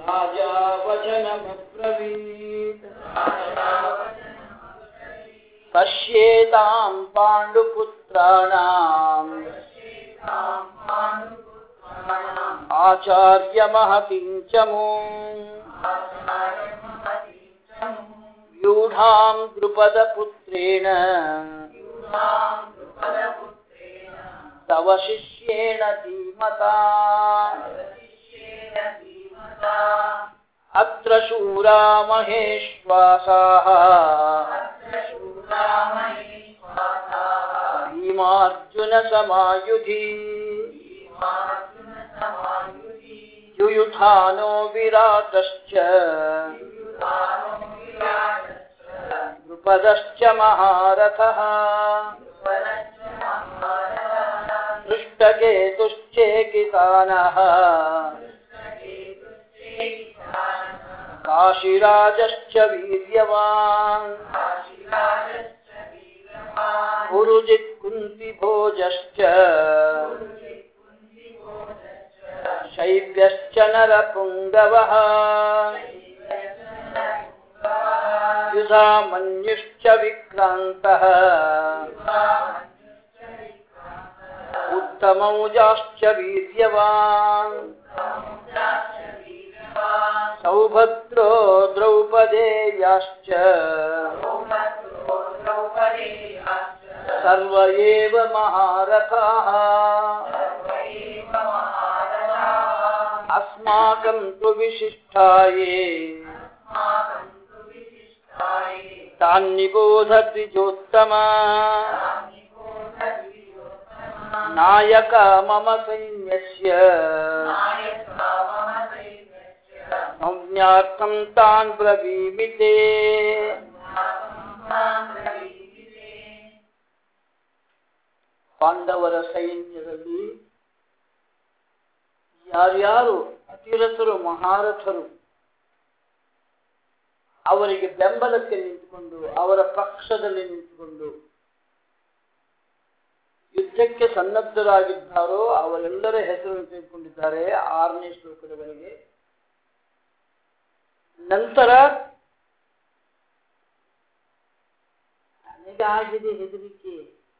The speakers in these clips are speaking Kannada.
ರಾಜಾ ವಚನಮಬ್ರವೀತ್ ಪಶ್ಯೇತಾಂ ಪಾಂಡುಪುತ್ರಾಣಾಂ ಆಚಾರ್ಯ ಮಹತಿಂ ಚ ಮೂಂ ವ್ಯೂಢಾಂ ದ್ರುಪದಪುತ್ರೇಣ ತವ ಶಿಷ್ಯೇಣ ಧೀಮತಾ ಅತ್ರ ಶೂರಾ ಮಹೇಶ್ವಾಸಾಃ ಭೀಮಾರ್ಜುನ ಸಮಾಯುಧಿ ಯುಯುಧಾನೋ ವಿರಾಟಶ್ಚ ದ್ರುಪದಶ್ಚ ಮಹಾರಥಃ ದೃಷ್ಟಕೇತುಶ್ಚೇಕಿತಾನಃ ಕಾಶಿರಾಜಶ್ಚ ವೀರ್ಯವಾನ್ ಪುರುಜಿತ್ ಕುಂತಿಭೋಜಶ್ಚ ಶೈಬ್ಯಶ್ಚ ನರಪುಂಗವಃ ಯುಧಾಮನ್ಯುಶ್ಚ ವಿಕ್ರಾಂತಃ ಉತ್ತಮೌಜಾಶ್ಚ ವೀರ್ಯವಾನ್ ಸೌಭದ್ರೋ ದ್ರೌಪದೇಯಾಶ್ಚ ಸರ್ವ ಏವ ಮಹಾರಥಾಃ ಅಸ್ಮಾಕಂ ತು ವಿಶಿಷ್ಟಾಯೇ ತಾನ್ ನಿಬೋಧ ದ್ವಿಜೋತ್ತಮ ನಾಯಕ ಮಮ ಸೈನ್ಯಸ್ಯ ಸಂಜ್ಞಾರ್ಥಂ ತಾನ್ ಬ್ರವೀಮಿ ತೇ. ಪಾಂಡವರ ಸೈನ್ಯದಲ್ಲಿ ಯಾರ್ಯಾರು ಅತಿರಥರು ಮಹಾರಥರು ಅವರಿಗೆ ಬೆಂಬಲಕ್ಕೆ ನಿಂತುಕೊಂಡು ಅವರ ಪಕ್ಷದಲ್ಲಿ ನಿಂತುಕೊಂಡು ಯುದ್ಧಕ್ಕೆ ಸನ್ನದ್ಧರಾಗಿದ್ದಾರೋ ಅವರೆಲ್ಲರ ಹೆಸರನ್ನು ತೆಗೆದುಕೊಂಡಿದ್ದಾರೆ 6ನೇ ಶ್ಲೋಕದವರೆಗೆ. ನಂತರ ನನಗಾಗಿದೆ ಹೆದರಿಕೆ,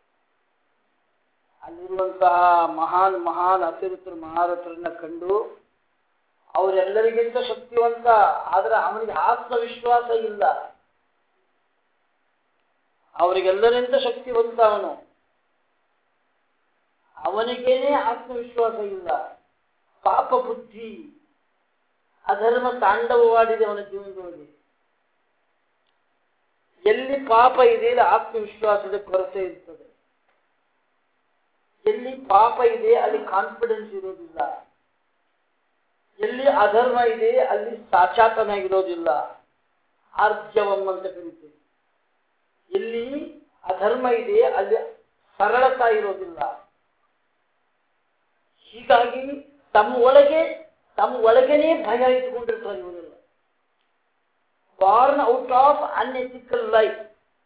ಅಲ್ಲಿರುವಂತಹ ಮಹಾನ್ ಅತಿರಥರು ಮಹಾರಥರನ್ನ ಕಂಡು ಅವರೆಲ್ಲರಿಗಿಂತ ಶಕ್ತಿವಂತ, ಆದ್ರೆ ಅವನಿಗೆ ಆತ್ಮವಿಶ್ವಾಸ ಇಲ್ಲ. ಅವರಿಗೆಲ್ಲರಿಂದ ಶಕ್ತಿವಂತ ಅವನಿಗೇನೆ ಆತ್ಮವಿಶ್ವಾಸ ಇಲ್ಲ. ಪಾಪ ಬುದ್ಧಿ ಅಧರ್ಮ ತಾಂಡವವಾಡಿದೆ ಅವನ ಜೀವನದೊಳಗೆ. ಎಲ್ಲಿ ಪಾಪ ಇದೆ ಆತ್ಮವಿಶ್ವಾಸದ ಕೊರತೆ ಇರ್ತದೆ, ಎಲ್ಲಿ ಪಾಪ ಇದೆ ಅಲ್ಲಿ ಕಾನ್ಫಿಡೆನ್ಸ್ ಇರೋದಿಲ್ಲ, ಎಲ್ಲಿ ಅಧರ್ಮ ಇದೆ ಅಲ್ಲಿ ಸಾಚಾತನಾಗಿರೋದಿಲ್ಲ, ಆರ್ಜವಂ ಅಂತ ಕರೀತೀವಿ. ಎಲ್ಲಿ ಅಧರ್ಮ ಇದೆ ಅಲ್ಲಿ ಸರಳತಾ ಇರೋದಿಲ್ಲ. ಹೀಗಾಗಿ ತಮ್ಮ ಒಳಗೇನೆ ಭಯ ಇಟ್ಕೊಂಡಿರ್ತಾರೆ ಇವರೆಲ್ಲ. Born out of unethical life.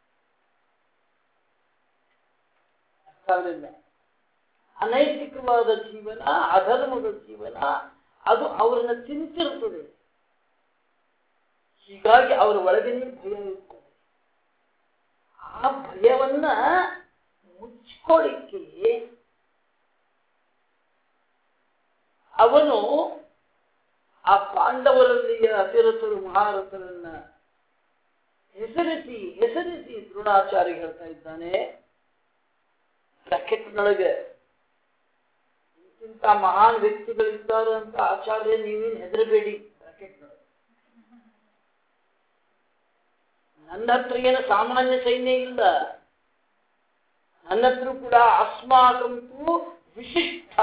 ಅನೈತಿಕವಾದ ಜೀವನ, ಅಧರ್ಮದ ಜೀವನ ಅದು ಅವರನ್ನ ತಿಂತಿರ್ತದೆ. ಹೀಗಾಗಿ ಅವರ ಒಳಗೇನೆ ಭಯ ಇರ್ತದೆ. ಆ ಭಯವನ್ನ ಮುಚ್ಚಿಕೊಳ್ಳಿಕ್ಕೆ ಅವನು ಆ ಪಾಂಡವರಲ್ಲಿ ಅತಿರಥರು ಮಹಾರಥರನ್ನ ಹೆಸರಿಸಿ ದ್ರೋಣಾಚಾರ್ಯ ಹೇಳ್ತಾ ಇದ್ದಾನೆ. ಬ್ರಾಕೆಟ್ನೊಳಗೆ ಇಂಥ ಮಹಾನ್ ವ್ಯಕ್ತಿಗಳಿದ್ದಾರೆ ಅಂತ ಆಚಾರ್ಯ ನೀವೇನು ಹೆದರಬೇಡಿ. ಬ್ರಾಕೆಟ್ನೊಳಗೆ ನನ್ನ ಹತ್ರ ಏನು ಸಾಮಾನ್ಯ ಸೈನ್ಯ ಇಲ್ಲ, ನನ್ನ ಹತ್ರ ಕೂಡ ಅಸ್ಮಾಕಂತೂ ವಿಶಿಷ್ಟ.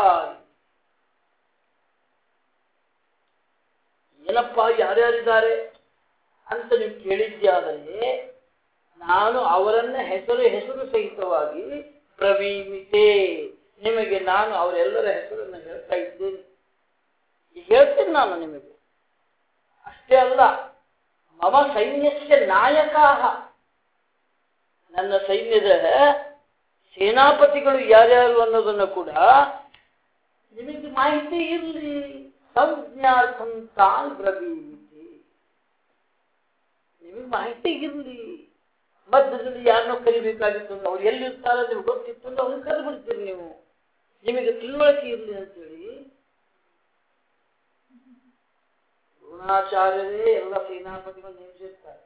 ಏನಪ್ಪ ಯಾರ್ಯಾರಿದ್ದಾರೆ ಅಂತ ನೀವು ಕೇಳಿದ್ಯಾದರೆ ನಾನು ಅವರನ್ನ ಹೆಸರು ಸಹಿತವಾಗಿ ಪ್ರವೀಮಿತೆ ನಿಮಗೆ ನಾನು ಅವರೆಲ್ಲರ ಹೆಸರನ್ನು ಹೇಳ್ತಾ ಇದ್ದೇನೆ. ಹೇಳ್ತೀನಿ ನಾನು ನಿಮಗೆ. ಅಷ್ಟೇ ಅಲ್ಲ, ಮಮ ಸೈನ್ಯಸ್ಯ ನಾಯಕಾಹ, ನನ್ನ ಸೈನ್ಯದ ಸೇನಾಪತಿಗಳು ಯಾರ್ಯಾರು ಅನ್ನೋದನ್ನು ಕೂಡ ನಿಮಗೆ ಮಾಹಿತಿ ಇರಲಿ. ಸಂಜ್ಞಾರ್ಥಂ ತಾನ್ ಬ್ರವೀತಿ. ನಿಮಗೆ ಮಾಹಿತಿ ಇರಲಿ, ಮಧ್ಯದಲ್ಲಿ ಯಾರನ್ನೋ ಕರಿಬೇಕಾಗಿತ್ತು ಅಂದ್ರೆ ಅವ್ರು ಎಲ್ಲಿರ್ತಾರೆ ನಿಮ್ಗೆ ಗೊತ್ತಿತ್ತು ಅಂದ್ರೆ ಅವ್ರನ್ನ ಕರೆದ್ಬಿಡ್ತೀರಿ ನೀವು, ನಿಮಗೆ ತಿಳುವಳಿಕೆ ಇರಲಿ ಅಂತೇಳಿ ದ್ರೋಣಾಚಾರ್ಯರೇ ಎಲ್ಲ ಸೇನಾಪತಿಗಳು ನೇಮಿಸಿರ್ತಾರೆ.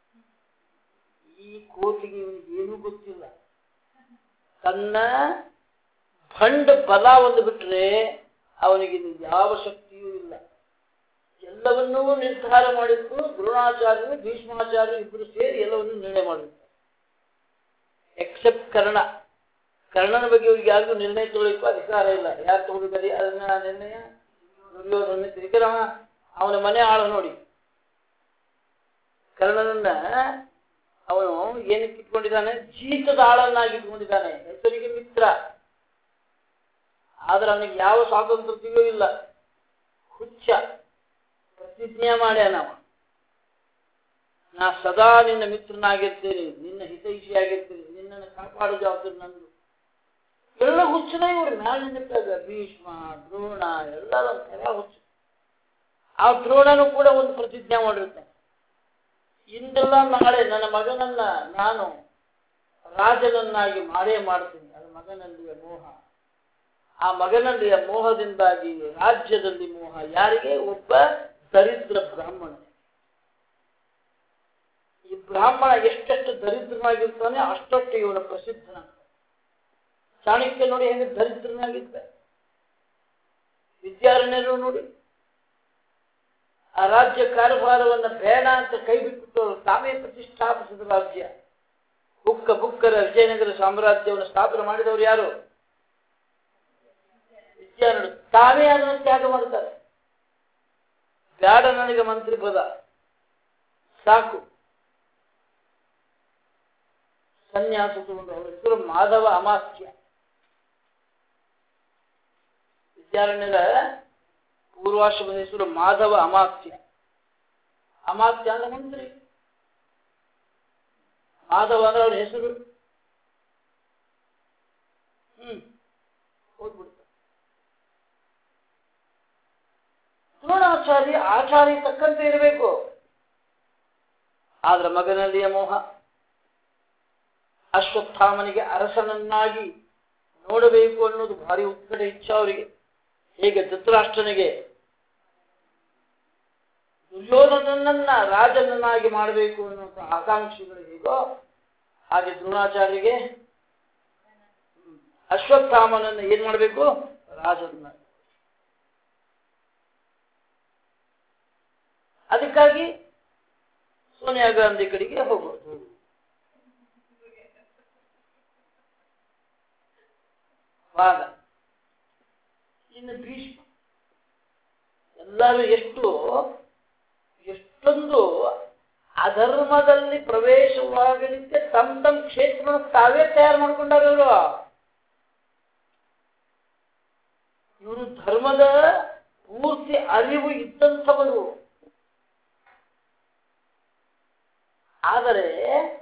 ಈ ಕೋಟಿಗೆ ಇವನಿಗೆ ಏನೂ ಗೊತ್ತಿಲ್ಲ. ತನ್ನ ಭಂಡ ಬಲ ಒಂದು ಬಿಟ್ರೆ ಅವನಿಗೆ ಯಾವ ಶಕ್ತಿಯೂ ಇಲ್ಲ. ಎಲ್ಲವನ್ನೂ ನಿರ್ಧಾರ ಮಾಡಿದ್ದು ದ್ರೋಣಾಚಾರ್ಯರು ಭೀಷ್ಮಾಚಾರ್ಯರು ಇಬ್ಬರು ಸೇರಿ ಎಲ್ಲವನ್ನೂ ನಿರ್ಣಯ ಮಾಡಿರ್ತಾರೆ. ಎಕ್ಸೆಪ್ಟ್ ಕರ್ಣ. ಕರ್ಣನ ಬಗ್ಗೆ ಇವ್ರಿಗೆ ಯಾರಿಗೂ ನಿರ್ಣಯ ತಗೊಳ್ಳಿಕ್ಕೂ ಅಧಿಕಾರ ಇಲ್ಲ. ಯಾರು ತಗೊಳ್ಳಿ ಅದನ್ನ ನಿರ್ಣಯ ದುರ್ಯೋಧನ ತಿರುಗಿರವ ಅವನ ಮನೆ ಆಳು ನೋಡಿ. ಕರ್ಣನನ್ನ ಅವನು ಏನಕ್ಕೆ ಇಟ್ಕೊಂಡಿದ್ದಾನೆ? ಜೀತದ ಆಳನ್ನಾಗಿ ಇಟ್ಕೊಂಡಿದ್ದಾನೆ. ಹೆಸರಿಗೆ ಮಿತ್ರ, ಆದ್ರೆ ಅವನಿಗೆ ಯಾವ ಸ್ವಾತಂತ್ರ್ಯತೆಯೂ ಇಲ್ಲ. ಹುಚ್ಚ ಪ್ರತಿಜ್ಞೆ ಮಾಡ್ಯಾನ. ನಾ ಸದಾ ನಿನ್ನ ಮಿತ್ರನಾಗಿರ್ತೇನೆ, ನಿನ್ನ ಹಿತೈಷಿಯಾಗಿರ್ತೇನೆ, ನಿನ್ನನ್ನು ಕಾಪಾಡೋ ಜವಾಬ್ದಾರಿ ನಂದು. ಎಲ್ಲ ಹುಚ್ಚನ ಇವ್ರು ಮ್ಯಾಲಿನ ಭೀಷ್ಮ ದ್ರೋಣ ಎಲ್ಲ ಹುಚ್ಚು. ಆ ದ್ರೋಣನು ಕೂಡ ಒಂದು ಪ್ರತಿಜ್ಞೆ ಮಾಡಿರ್ತಾನೆ, ಇಂದೆಲ್ಲ ನಾಳೆ ನನ್ನ ಮಗನನ್ನ ನಾನು ರಾಜನನ್ನಾಗಿ ಮಾಡೇ ಮಾಡ್ತೀನಿ. ಅದು ಮಗನಲ್ಲಿಯ ಮೋಹ. ಆ ಮಗನಲ್ಲಿಯ ಮೋಹದಿಂದಾಗಿ ರಾಜ್ಯದಲ್ಲಿ ಮೋಹ. ಯಾರಿಗೆ? ಒಬ್ಬ ದರಿದ್ರ ಬ್ರಾಹ್ಮಣ. ಈ ಬ್ರಾಹ್ಮಣ ಎಷ್ಟೆಷ್ಟು ದರಿದ್ರನಾಗಿರ್ತಾನೆ ಅಷ್ಟೊಟ್ಟು ಇವನ ಪ್ರಸಿದ್ಧನಾಗ್ತಾನೆ. ಚಾಣಕ್ಯ ನೋಡಿ ಹೆಂಗೆ ದರಿದ್ರನಾಗಿದ್ದ. ವಿದ್ಯಾರಣ್ಯರು ನೋಡಿ ಆ ರಾಜ್ಯ ಕಾರ್ಯಭಾರವನ್ನ ಬೇಡ ಅಂತ ಕೈ ಬಿಟ್ಟು ತಾವೇ ಪ್ರತಿಷ್ಠಾಪಿಸಿದ ರಾಜ್ಯ. ಬುಕ್ಕರ ವಿಜಯನಗರ ಸಾಮ್ರಾಜ್ಯವನ್ನು ಸ್ಥಾಪನೆ ಮಾಡಿದವರು ಯಾರು? ವಿದ್ಯಾರಣ್ಯರು. ತಾವೇ ಅದನ್ನು ತ್ಯಾಗ ಮಾಡ್ತಾರೆ. ಬೇಡ ನನಗೆ ಮಂತ್ರಿ ಪದ ಸಾಕು, ಸನ್ಯಾಸ ತಗೊಂಡು. ಅವರ ಹೆಸರು ಮಾಧವ ಅಮಾತ್ಯ. ವಿದ್ಯಾರಣ್ಯರ ಪೂರ್ವಾಶ್ರಮದ ಹೆಸರು ಮಾಧವ ಅಮಾತ್ಯ. ಅಮಾತ್ಯ ಅಂದ್ರೆ ಮಂತ್ರಿ, ಮಾಧವ ಅಂದ್ರೆ ಅವ್ರ ಹೆಸರು. ಹೋಗ್ಬಿಡ್ತಾರೆ. ದ್ರೋಣಾಚಾರ್ಯ ಆಚಾರ್ಯ ತಕ್ಕಂತೆ ಇರಬೇಕು. ಆದ್ರೆ ಮಗನಲ್ಲಿಯ ಮೋಹ. ಅಶ್ವತ್ಥಾಮನಿಗೆ ಅರಸನನ್ನಾಗಿ ನೋಡಬೇಕು ಅನ್ನೋದು ಭಾರಿ ಉತ್ಕಟ ಇಚ್ಛೆ ಅವರಿಗೆ. ಹೇಗೆ ಧೃತರಾಷ್ಟ್ರನಿಗೆ ದುರ್ಯೋಧನನ್ನ ರಾಜನನ್ನಾಗಿ ಮಾಡಬೇಕು ಅನ್ನುವಂಥ ಆಕಾಂಕ್ಷೆಗಳು ಹೇಗೋ, ಹಾಗೆ ದ್ರೋಣಾಚಾರ್ಯರಿಗೆ ಅಶ್ವತ್ಥಾಮನನ್ನು ಏನ್ ಮಾಡಬೇಕು? ರಾಜನ. ಅದಕ್ಕಾಗಿ ಸೋನಿಯಾ ಗಾಂಧಿ ಕಡೆಗೆ ಹೋಗೋದು. ವಾದ. ಇನ್ನು ಭೀಷ್ಮ ಎಲ್ಲರೂ ಎಷ್ಟೊಂದು ಅಧರ್ಮದಲ್ಲಿ ಪ್ರವೇಶವಾಗಲಿಕ್ಕೆ ತಮ್ಮ ಕ್ಷೇತ್ರ ತಾವೇ ತಯಾರು ಮಾಡ್ಕೊಂಡಾರ ಇವರು ಧರ್ಮದ ಪೂರ್ತಿ ಅರಿವು ಇದ್ದಂಥವರು. ಆದರೆ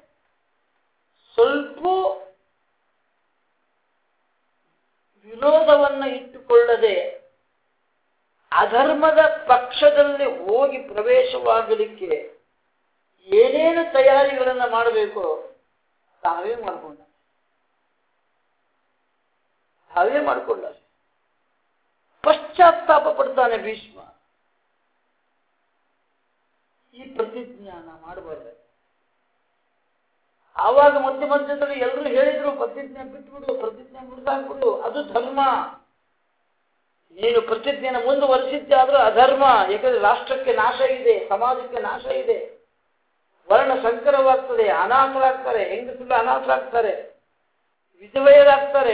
ಸ್ವಲ್ಪ ವಿರೋಧವನ್ನು ಇಟ್ಟುಕೊಳ್ಳದೆ ಅಧರ್ಮದ ಪಕ್ಷದಲ್ಲಿ ಹೋಗಿ ಪ್ರವೇಶವಾಗಲಿಕ್ಕೆ ಏನೇನು ತಯಾರಿಗಳನ್ನು ಮಾಡಬೇಕು ತಾವೇ ಮಾಡಿಕೊಂಡ ಪಶ್ಚಾತ್ತಾಪ ಪಡ್ತಾನೆ ಭೀಷ್ಮ. ಈ ಪ್ರತಿಜ್ಞಾನ ಮಾಡಬಾರ್ದು. ಆವಾಗ ಮಧ್ಯದಲ್ಲಿ ಎಲ್ಲರೂ ಹೇಳಿದ್ರು ಪ್ರತಿಜ್ಞೆ ಬಿಟ್ಬಿಡು, ಪ್ರತಿಜ್ಞೆ ಮುರಿದಾಕ್ಬಿಡು, ಅದು ಧರ್ಮ. ನೀನು ಪ್ರತಿಜ್ಞೆನ ಮುಂದುವರಿಸಿದ್ದೆ ಆದ್ರೂ ಅಧರ್ಮ. ಯಾಕಂದ್ರೆ ರಾಷ್ಟ್ರಕ್ಕೆ ನಾಶ ಇದೆ, ಸಮಾಜಕ್ಕೆ ನಾಶ ಇದೆ, ವರ್ಣ ಸಂಕರವಾಗ್ತದೆ, ಅನಾಥರಾಗ್ತಾರೆ, ಹೆಂಗಸರು ಅನಾಥರಾಗ್ತಾರೆ, ವಿಧವೆಯರಾಗ್ತಾರೆ.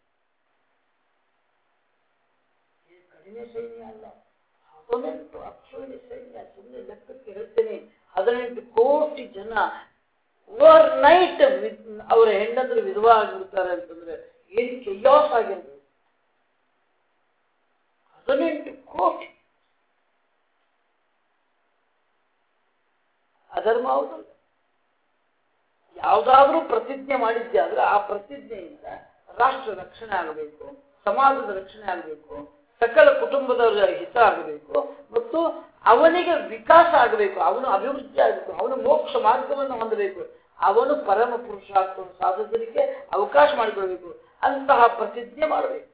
ಕಡಿಮೆ ಸೈನ್ಯ ಅಲ್ಲ, 18 ಅಕ್ಷೋಣಿ ಸೈನ್ಯ. ಸುಮ್ಮನೆ ಲೆಕ್ಕಕ್ಕೆ ಹೇಳ್ತೇನೆ, 18 ಕೋಟಿ ಜನ ಓವರ್ ನೈಟ್ ಅವರ ಹೆಂಡಂದ್ರೆ ವಿಧವಾ ಆಗಿರ್ತಾರೆ ಅಂತಂದ್ರೆ ಏನು ಕೆಯಾಸ್ ಆಗಿರ್ಬೇಕು. 18 ಕೋಟಿ. ಅಧರ್ಮ ಹೌದಲ್ಲ. ಯಾವುದಾದ್ರೂ ಪ್ರತಿಜ್ಞೆ ಮಾಡಿದ್ದೆ ಆದ್ರೆ ಆ ಪ್ರತಿಜ್ಞೆಯಿಂದ ರಾಷ್ಟ್ರ ರಕ್ಷಣೆ ಆಗಬೇಕು, ಸಮಾಜದ ರಕ್ಷಣೆ ಆಗಬೇಕು, ಸಕಲ ಕುಟುಂಬದವರ ಹಿತ ಆಗಬೇಕು ಮತ್ತು ಅವನಿಗೆ ವಿಕಾಸ ಆಗಬೇಕು, ಅವನು ಅಭಿವೃದ್ಧಿ ಆಗಬೇಕು, ಅವನು ಮೋಕ್ಷ ಮಾರ್ಗವನ್ನು ಹೊಂದಬೇಕು, ಅವನು ಪರಮ ಪುರುಷಾರ್ಥವನ್ನು ಸಾಧಿಸಲಿಕ್ಕೆ ಅವಕಾಶ ಮಾಡಿಕೊಳ್ಬೇಕು. ಅಂತಹ ಪ್ರತಿಜ್ಞೆ ಮಾಡಬೇಕು.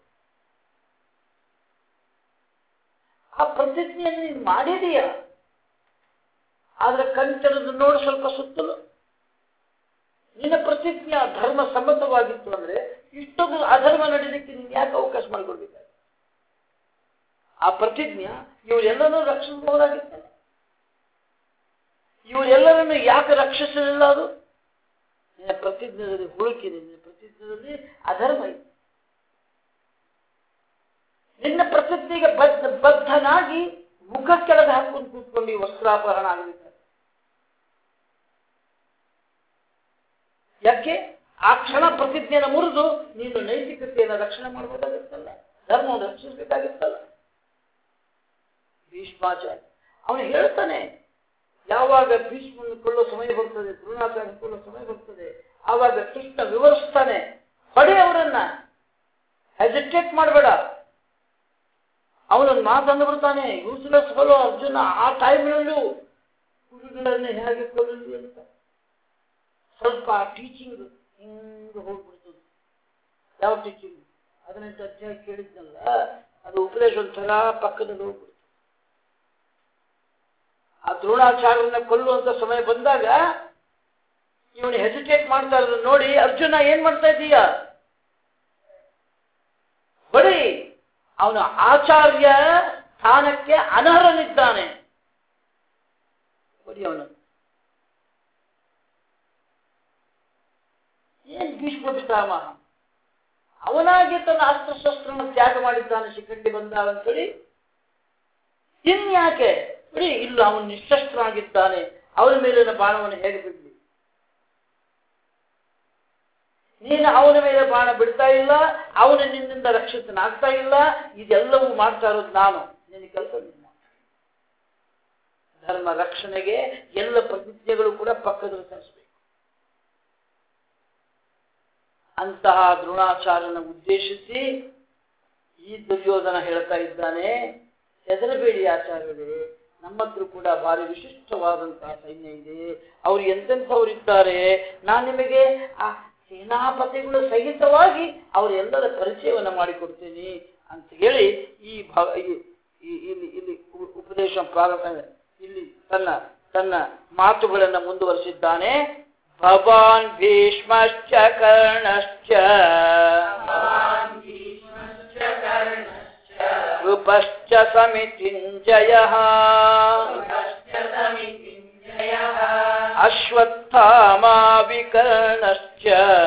ಆ ಪ್ರತಿಜ್ಞೆಯನ್ನು ನೀನು ಮಾಡಿದೀಯ, ಆದ್ರೆ ಕಣ್ತೆರೆದು ನೋಡು ಸ್ವಲ್ಪ ಸುತ್ತಲೂ. ನಿನ್ನ ಪ್ರತಿಜ್ಞೆ ಧರ್ಮ ಸಮ್ಮತವಾಗಿತ್ತು ಅಂದ್ರೆ ಇಷ್ಟೊಂದು ಅಧರ್ಮ ನಡೀಲಿಕ್ಕೆ ನೀನು ಯಾಕೆ ಅವಕಾಶ ಮಾಡಿಕೊಡ್ಬೇಕಾದ್ರೆ? ಆ ಪ್ರತಿಜ್ಞೆ ಇವರೆಲ್ಲರೂ ರಕ್ಷಿಸಬಹುದಾಗಿತ್ತಲ್ಲ, ಇವರೆಲ್ಲರನ್ನು ಯಾಕೆ ರಕ್ಷಿಸಲಿಲ್ಲ? ಅದು ನಿನ್ನ ಪ್ರತಿಜ್ಞೆಯಲ್ಲಿ ಹುಡುಕಿದೆ, ನಿನ್ನ ಪ್ರತಿಜ್ಞೆಯಲ್ಲಿ ಅಧರ್ಮ ಇದೆ. ನಿನ್ನ ಪ್ರತಿಜ್ಞೆಗೆ ಬದ್ಧನಾಗಿ ಮುಖ ಕೆಳಗೆ ಹಾಕೊಂಡು ಕೂತ್ಕೊಂಡು ವಸ್ತ್ರಾಪಹರಣ ಆಗಲಿದ್ದಾರೆ. ಯಾಕೆ? ಆ ಕ್ಷಣ ಪ್ರತಿಜ್ಞೆಯನ್ನು ಮುರಿದು ನೀನು ನೈತಿಕತೆಯನ್ನು ರಕ್ಷಣೆ ಮಾಡಬೇಕಾಗಿತ್ತಲ್ಲ, ಧರ್ಮವನ್ನು ರಕ್ಷಿಸಬೇಕಾಗಿತ್ತಲ್ಲ. ಭೀಷ್ಮಾಚಾರ್ಯ ಅವನು ಹೇಳ್ತಾನೆ, ಯಾವಾಗ ಭೀಷ್ಮನ್ನು ಕೊಳ್ಳೋ ಸಮಯ ಬರ್ತದೆ, ದ್ರೋಣಾಚಾರ್ಯ ಕೊಳ್ಳೋ ಸಮಯ ಬರ್ತದೆ, ಆವಾಗ ಕೃಷ್ಣ ವಿವರಿಸ್ತಾನೆ, ಹೊಡೆ ಅವರನ್ನ, ಹೆಸಿಟೇಟ್ ಮಾಡಬೇಡ. ಅವನನ್ನು ಮಾತಂದು ಬಿಡ್ತಾನೆ, ಯೂಸ್ಲೆಸ್ ಫೆಲೋ ಅರ್ಜುನ. ಆ ಟೈಮ್ನಲ್ಲೂ ಗುರುಗಳನ್ನ ಹೇಗೆ ಕೊಡಲಿ ಅಂತ ಸ್ವಲ್ಪ ಟೀಚಿಂಗ್ ಹಿಂಗೆ ಹೋಗ್ಬಿಡ್ತದೆ. ಯಾವ ಟೀಚಿಂಗ್? 18 ಅಧ್ಯಾಯ ಕೇಳಿದ್ನಲ್ಲ, ಅದು ಉಪದೇಶ ಒಂಥರ ಪಕ್ಕದಲ್ಲಿ ಹೋಗ್ಬಿಡ್ತು. ಆ ದ್ರೋಣಾಚಾರ್ಯನ ಕೊಲ್ಲುವಂತ ಸಮಯ ಬಂದಾಗ ಇವನು ಹೆಸಿಟೇಟ್ ಮಾಡ್ತಾ ಇರೋದು ನೋಡಿ, ಅರ್ಜುನ ಏನ್ ಮಾಡ್ತಾ ಇದ್ದೀಯ? ಬರೀ ಅವನು ಆಚಾರ್ಯ ಸ್ಥಾನಕ್ಕೆ ಅನರ್ಹನಿದ್ದಾನೆ. ಬರೀ ಅವನು ಏನ್ ಭೀಷ್ಮ ಪಿತಾಮಹ ಅವನಾಗಿ ತನ್ನ ಅಸ್ತ್ರಶಸ್ತ್ರವನ್ನು ತ್ಯಾಗ ಮಾಡಿದ್ದಾನೆ ಶಿಖಂಡಿ ಬಂದಾಗ ಅಂತೇಳಿ. ಇನ್ಯಾಕೆ ಬಿಡಿ, ಇಲ್ಲ ಅವನು ನಿಶಸ್ತ್ರನಾಗಿದ್ದಾನೆ, ಅವನ ಮೇಲಿನ ಬಾಣವನ್ನು ಹೇಗೆ ಬಿಡ್ಲಿ? ನೀನು ಅವನ ಮೇಲೆ ಬಾಣ ಬಿಡ್ತಾ ಇಲ್ಲ, ಅವನು ನಿನ್ನಿಂದ ರಕ್ಷಿತನಾಗ್ತಾ ಇಲ್ಲ. ಇದೆಲ್ಲವೂ ಮಾಡ್ತಾ ಇರೋದು ನಾನು. ನಿನ್ನ ಕೆಲಸ ನಿನ್ನ ಧರ್ಮ ರಕ್ಷಣೆಗೆ ಎಲ್ಲ ಪ್ರತಿಜ್ಞೆಗಳು ಕೂಡ ಪಕ್ಕದಲ್ಲಿ ಸರಿಸಬೇಕು. ಅಂತಹ ದ್ರೋಣಾಚಾರ್ಯನ ಉದ್ದೇಶಿಸಿ ಈ ದುರ್ಯೋಧನ ಹೇಳ್ತಾ ಇದ್ದಾನೆ, ಹೆದರಬೇಡಿ ಆಚಾರ್ಯರೇ, ನಮ್ಮ ಹತ್ರ ಕೂಡ ಭಾರಿ ವಿಶಿಷ್ಟವಾದಂತಹ ಸೈನ್ಯ ಇದೆ, ಅವ್ರು ಎಂತೆಂಥವರಿದ್ದಾರೆ, ನಾನು ನಿಮಗೆ ಆ ಸೇನಾಪತಿಗಳು ಸಹಿತವಾಗಿ ಅವರೆಲ್ಲರ ಪರಿಚಯವನ್ನು ಮಾಡಿಕೊಡ್ತೀನಿ ಅಂತ ಹೇಳಿ ಇಲ್ಲಿ ಉಪದೇಶ ಪ್ರಾರಂಭ ಇಲ್ಲಿ ತನ್ನ ಮಾತುಗಳನ್ನು ಮುಂದುವರಿಸಿದ್ದಾನೆ. ಭವಾನ್ ಭೀಷ್ಮಶ್ಚ ಕರ್ಣಶ್ಚ ಕೃಪಶ್ಚ ಸಮಿತಿಂಜಯಃ ಅಶ್ವತ್ಥಾಮಾ ವಿಕರ್ಣಶ್ಚ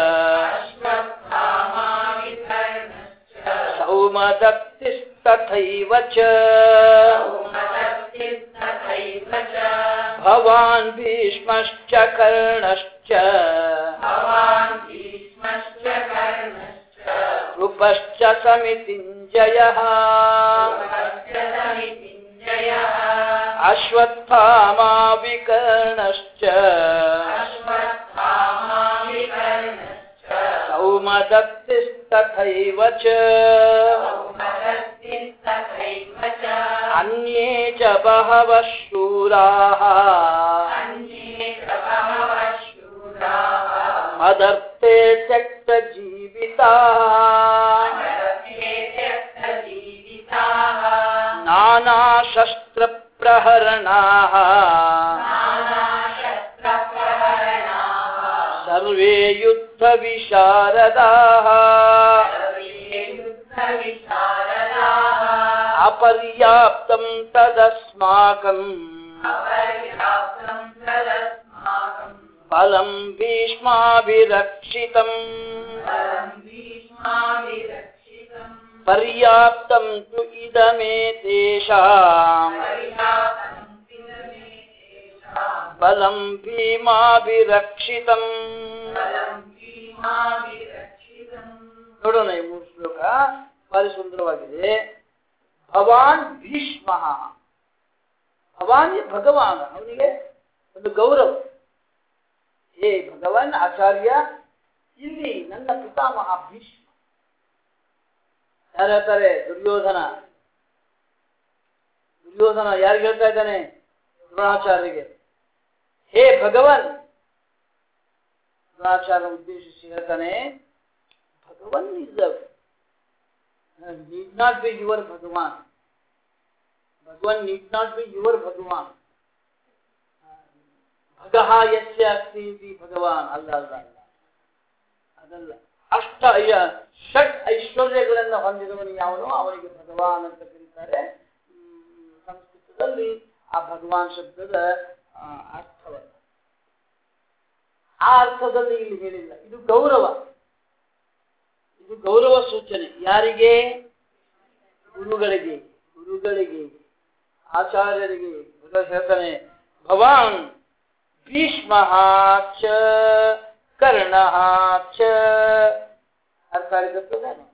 ಸೌಮದತ್ತಿಸ್ತಥೈವ ಚ ಭವಾನ್ ಭೀಷ್ಮಶ್ಚ ಕರ್ಣಶ್ಚ ಕೃಪಶ್ಚ ಸಮಿತಿಂಜಯಃ ಅಶ್ವತ್ಥಾಮಾ ವಿಕರ್ಣಶ್ಚ ಸೌಮದತ್ತಿಸ್ತಥೈವ ಚ ಅನ್ಯೇ ಚ ಬಹವಃ ಶೂರಾಃ ಮದರ್ಥೇ ತ್ಯಕ್ತ ಜೀವಿತಾಃ ನಾನಾ ಶಸ್ತ್ರ ಪ್ರಹರಣಾಃ ಸರ್ವೇ ಯುದ್ಧ ವಿಶಾರದಾಃ ಅಪರ್ಯಾಪ್ತಂ ತದಸ್ಮಾಕಂ ಬಲಂ ಭೀಷ್ಮಾಭಿರಕ್ಷಿತಂ ಪರ್ಯಾಪ್ತಂ ತು ಇದಮೇತೇಷಾಂ ಬಲಂ ಭೀಮಾಭಿರಕ್ಷಿತಂ. ನೋಡೋಣ, ಈ 3 ಶ್ಲೋಕ ಭಾರಿ ಸುಂದರವಾಗಿದೆ. ಭವಾನ್ ಭೀಷ್ಮ, ಭವಾನ್ ಭಗವಾನ್, ಅವನಿಗೆ ಒಂದು ಗೌರವ. ಹೇ ಭಗವಾನ್ ಆಚಾರ್ಯ, ಇಲ್ಲಿ ನನ್ನ ಪಿತಾಮಹ ಭೀಷ್ಮ. ಯಾರು ಹೇಳ್ತಾರೆ? ದುರ್ಯೋಧನ ದುರ್ಯೋಧನ ಯಾರಿಗೆ ಹೇಳ್ತಾ ಇದ್ದಾನೆ? ದ್ರೋಣಾಚಾರ್ಯರಿಗೆ. ಹೇ ಭಗವನ್, ದ್ರೋಣಾಚಾರ್ಯ ಉದ್ದೇಶಿಸಿ ಹೇಳ್ತಾನೆ, Bhagavan is need not be your Bhagwan. Bhagavan need not be your Bhagwan. ಭಗಃ ಯಸ್ಯ ಅಸ್ತಿ ಇತಿ ಭಗವಾನ್. ಅಲ್ಲ ಅಲ್ಲ ಅಲ್ಲ, ಅದಲ್ಲ. ಷಟ್ ಐಶ್ವರ್ಯಗಳನ್ನು ಹೊಂದಿದವನು ಯಾವನೋ ಅವನಿಗೆ ಭಗವಾನ್ ಅಂತ ಕರೀತಾರೆ. ಸಂಸ್ಕೃತದಲ್ಲಿ ಆ ಭಗವಾನ್ ಶಬ್ದದ ಅರ್ಥವಲ್ಲ. ಆ ಅರ್ಥದಲ್ಲಿ ಇಲ್ಲಿ ಹೇಳಿಲ್ಲ. ಇದು ಗೌರವ, ಇದು ಗೌರವ ಸೂಚನೆ. ಯಾರಿಗೆ? ಗುರುಗಳಿಗೆ, ಗುರುಗಳಿಗೆ, ಆಚಾರ್ಯರಿಗೆ. ಹೇಳ್ತಾನೆ ಭವಾನ್ ಭೀಷ್ಮಃ ಚ ಕರ್ಣಃ ಚ. ಅರ್ಥ ಆಗಿರ್ತದೇನು?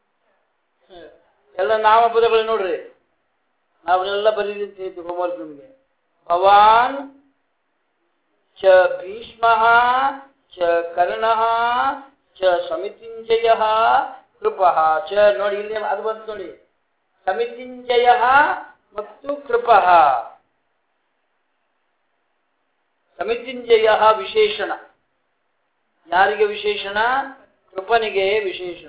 ಎಲ್ಲ ನಾಮಪದಗಳು ನೋಡ್ರಿ, ನಾವನ್ನೆಲ್ಲ ಬರೀತಿದ್ದು ಹೋಮ್ವರ್ಕ್ ನಿಮಗೆ. ಭವಾನ್ ಚ ಭೀಷ್ಮಃ ಚ ಕರ್ಣಃ ಚ ಸಮಿತಿಂಜಯಃ ಕೃಪಃ ಚ. ನೋಡಿ ಇಲ್ಲಿ ಅದು ಬಂತು ನೋಡಿ, ಸಮಿತಿಂಜಯಃ ಮತ್ತು ಕೃಪಃ. ಸಮಿತಿಂಜಯಃ ವಿಶೇಷಣ. ಯಾರಿಗೆ ವಿಶೇಷಣ? ಕೃಪನಿಗೆ ವಿಶೇಷಣ.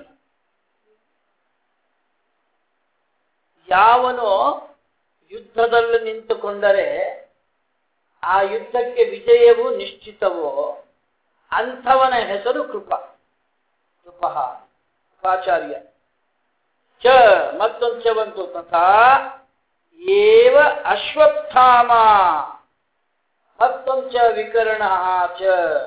ಯಾವನು ಯುದ್ಧದಲ್ಲಿ ನಿಂತುಕೊಂಡರೆ ಆ ಯುದ್ಧಕ್ಕೆ ವಿಜಯವು ನಿಶ್ಚಿತವೋ ಅಂಥವನ ಹೆಸರು ಕೃಪ. ಕೃಪಃ ಕೃಪಾಚಾರ್ಯ. ಚ ಮತ್ತೊಂದು ಚ ಬಂತು. ತಥಾ ಏವ ಅಶ್ವತ್ಥಾಮ. ಮತ್ತೊಂದು ಚ ವಿಕರ್ಣ ಚ.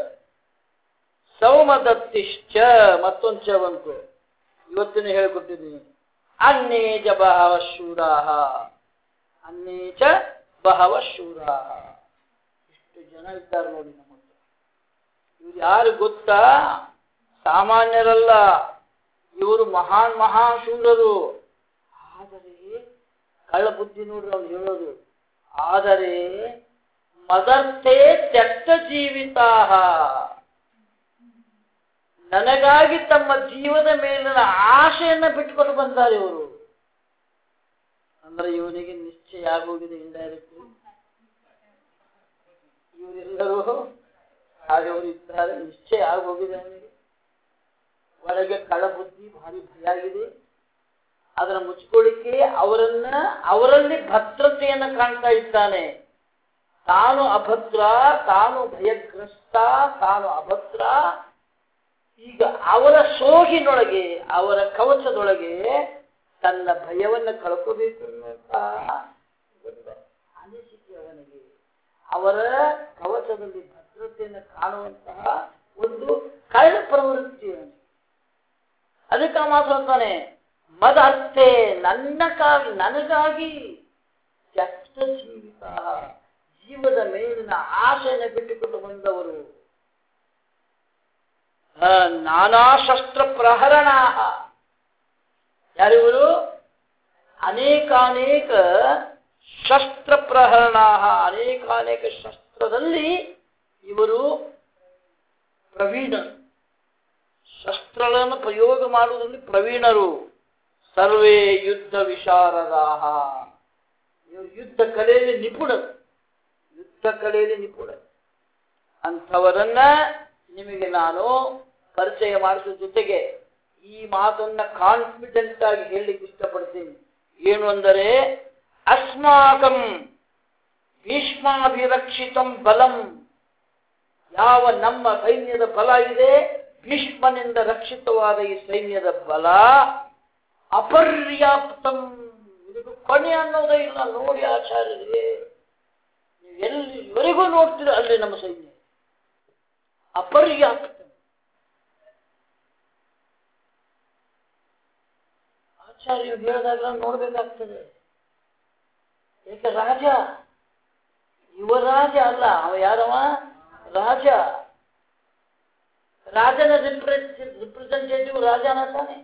ಸೌಮದತ್ತಿಶ್ಚ ಮತ್ತೊಂದು ಚ ಬಂತು. ಇವತ್ತಿನ ಹೇಳ್ಕೊಟ್ಟಿದ್ದೀನಿ. ಅನ್ನೇ ಚ ಬಹವ ಶೂರಾಹ. ಅನ್ನೇ ಚ ಬಹವ ಶೂರಾಹ. ಇಷ್ಟು ಜನ ಇದ್ದಾರೆ ನೋಡಿ ನಮ್ಮ ಹತ್ರ. ಇವ್ರು ಯಾರು ಗೊತ್ತಾ? ಸಾಮಾನ್ಯರಲ್ಲ, ಇವರು ಮಹಾನ್ ಮಹಾಶೂರರು. ಆದರೆ ಕಳ್ಳ ಬುದ್ಧಿ ನೋಡ್ರಿ ಅವ್ನು ಹೇಳೋದು. ಆದರೆ ಮದರ್ಥೇ ತ್ಯಕ್ತ ಜೀವಿತಾಹ. ನನಗಾಗಿ ತಮ್ಮ ಜೀವದ ಮೇಲಿನ ಆಶೆಯನ್ನು ಬಿಟ್ಕೊಂಡು ಬಂದ್ದಾರೆ ಇವರು. ಅಂದ್ರೆ ಇವನಿಗೆ ನಿಶ್ಚಯ ಆಗೋಗಿದೆ ಇಂಡೈರೆಕ್ಟ್ಲಿ. ಇವರೆಲ್ಲರೂ ಹಾಗೆಯವರು ಇದ್ದಾರೆ, ನಿಶ್ಚಯ ಆಗೋಗಿದೆ ಅವನಿಗೆ. ಒಳಗೆ ಕಳಬುದ್ಧಿ ಭಾರಿ ಭಯ ಆಗಿದೆ. ಅದರ ಮುಚ್ಚಿಕೊಳ್ಳಿಕ್ಕೆ ಅವರಲ್ಲಿ ಭದ್ರತೆಯನ್ನು ಕಾಣ್ತಾ ಇದ್ದಾನೆ. ತಾನು ಅಭದ್ರ, ತಾನು ಭಯಗ್ರಸ್ತ, ತಾನು ಅಭದ್ರ. ಈಗ ಅವರ ಸೋಗಿನೊಳಗೆ, ಅವರ ಕವಚದೊಳಗೆ ತನ್ನ ಭಯವನ್ನು ಕಳ್ಕೋಬೇಕು ಅನ್ನುವಂತಹ ಅನಿಸಿಕೆ ಅವನಿಗೆ. ಅವರ ಕವಚದಲ್ಲಿ ಭದ್ರತೆಯನ್ನು ಕಾಣುವಂತಹ ಒಂದು ಕಳ್ಳ ಪ್ರವೃತ್ತಿ ಅವನಿಗೆ. ಅದಕ್ಕೆ ಮಾತಾಡ್ತಾನೆ, ಮದರ್ಥೆ ನನಗಾಗಿ ತ್ಯಕ್ತ ಜೀವಿತ. ಜೀವದ ಮೇಲಿನ ಆಶೆಯನ್ನು ಬಿಟ್ಟುಕೊಂಡು ಬಂದವರು. ನಾನಾ ಶಸ್ತ್ರ ಪ್ರಹರಣ. ಯಾರಿವರು? ಅನೇಕಾನೇಕ ಶಸ್ತ್ರ ಪ್ರಹರಣ. ಅನೇಕಾನೇಕ ಶಸ್ತ್ರದಲ್ಲಿ ಇವರು ಪ್ರವೀಣರು. ಶಸ್ತ್ರಗಳನ್ನು ಪ್ರಯೋಗ ಮಾಡುವುದರಲ್ಲಿ ಪ್ರವೀಣರು. ಸರ್ವೇ ಯುದ್ಧ ವಿಶಾರದಾಹ. ಇವರು ಯುದ್ಧ ಕಲೆಯಲ್ಲಿ ನಿಪುಣರು. ಯುದ್ಧ ಕಲೆಯಲ್ಲಿ ನಿಪುಣರು. ಅಂಥವರನ್ನ ನಿಮಗೆ ನಾನು ಪರಿಚಯ ಮಾಡಿಸುವ ಜೊತೆಗೆ ಈ ಮಾತನ್ನ ಕಾನ್ಫಿಡೆಂಟ್ ಆಗಿ ಹೇಳಲಿಕ್ಕೆ ಇಷ್ಟಪಡ್ತೀನಿ. ಏನು ಅಂದರೆ, ಅಸ್ಮಾಕಂ ಭೀಷ್ಮಾಭಿರಕ್ಷಿತಂ ಬಲಂ. ಯಾವ ನಮ್ಮ ಸೈನ್ಯದ ಬಲ ಇದೆ, ಭೀಷ್ಮನಿಂದ ರಕ್ಷಿತವಾದ ಈ ಸೈನ್ಯದ ಬಲ ಅಪರ್ಯಾಪ್ತಂ. ಇದಕ್ಕೆ ಕೊನೆ ಅನ್ನೋದೇ ಇಲ್ಲ. ನೋಡಿ ಆಚಾರ್ಯರೇ, ನೀವು ಎಲ್ಲಿವರೆಗೂ ನೋಡ್ತೀರ ಅಲ್ಲಿ ನಮ್ಮ ಸೈನ್ಯ ಅಪರ್ಯಾಪ್ತ. ಆಚಾರ್ಯರು ಹೇಳಿದಾಗ ನೋಡ್ಬೇಕಾಗ್ತದೆ. ಏಕೆ? ರಾಜ, ಯುವರಾಜ ಅಲ್ಲ ಅವ. ಯಾರವ? ರಾಜ. ರಾಜನ ರಿಪ್ರೆಸೆಂಟೇಟಿವ್ ರಾಜನ ತಾನೆ.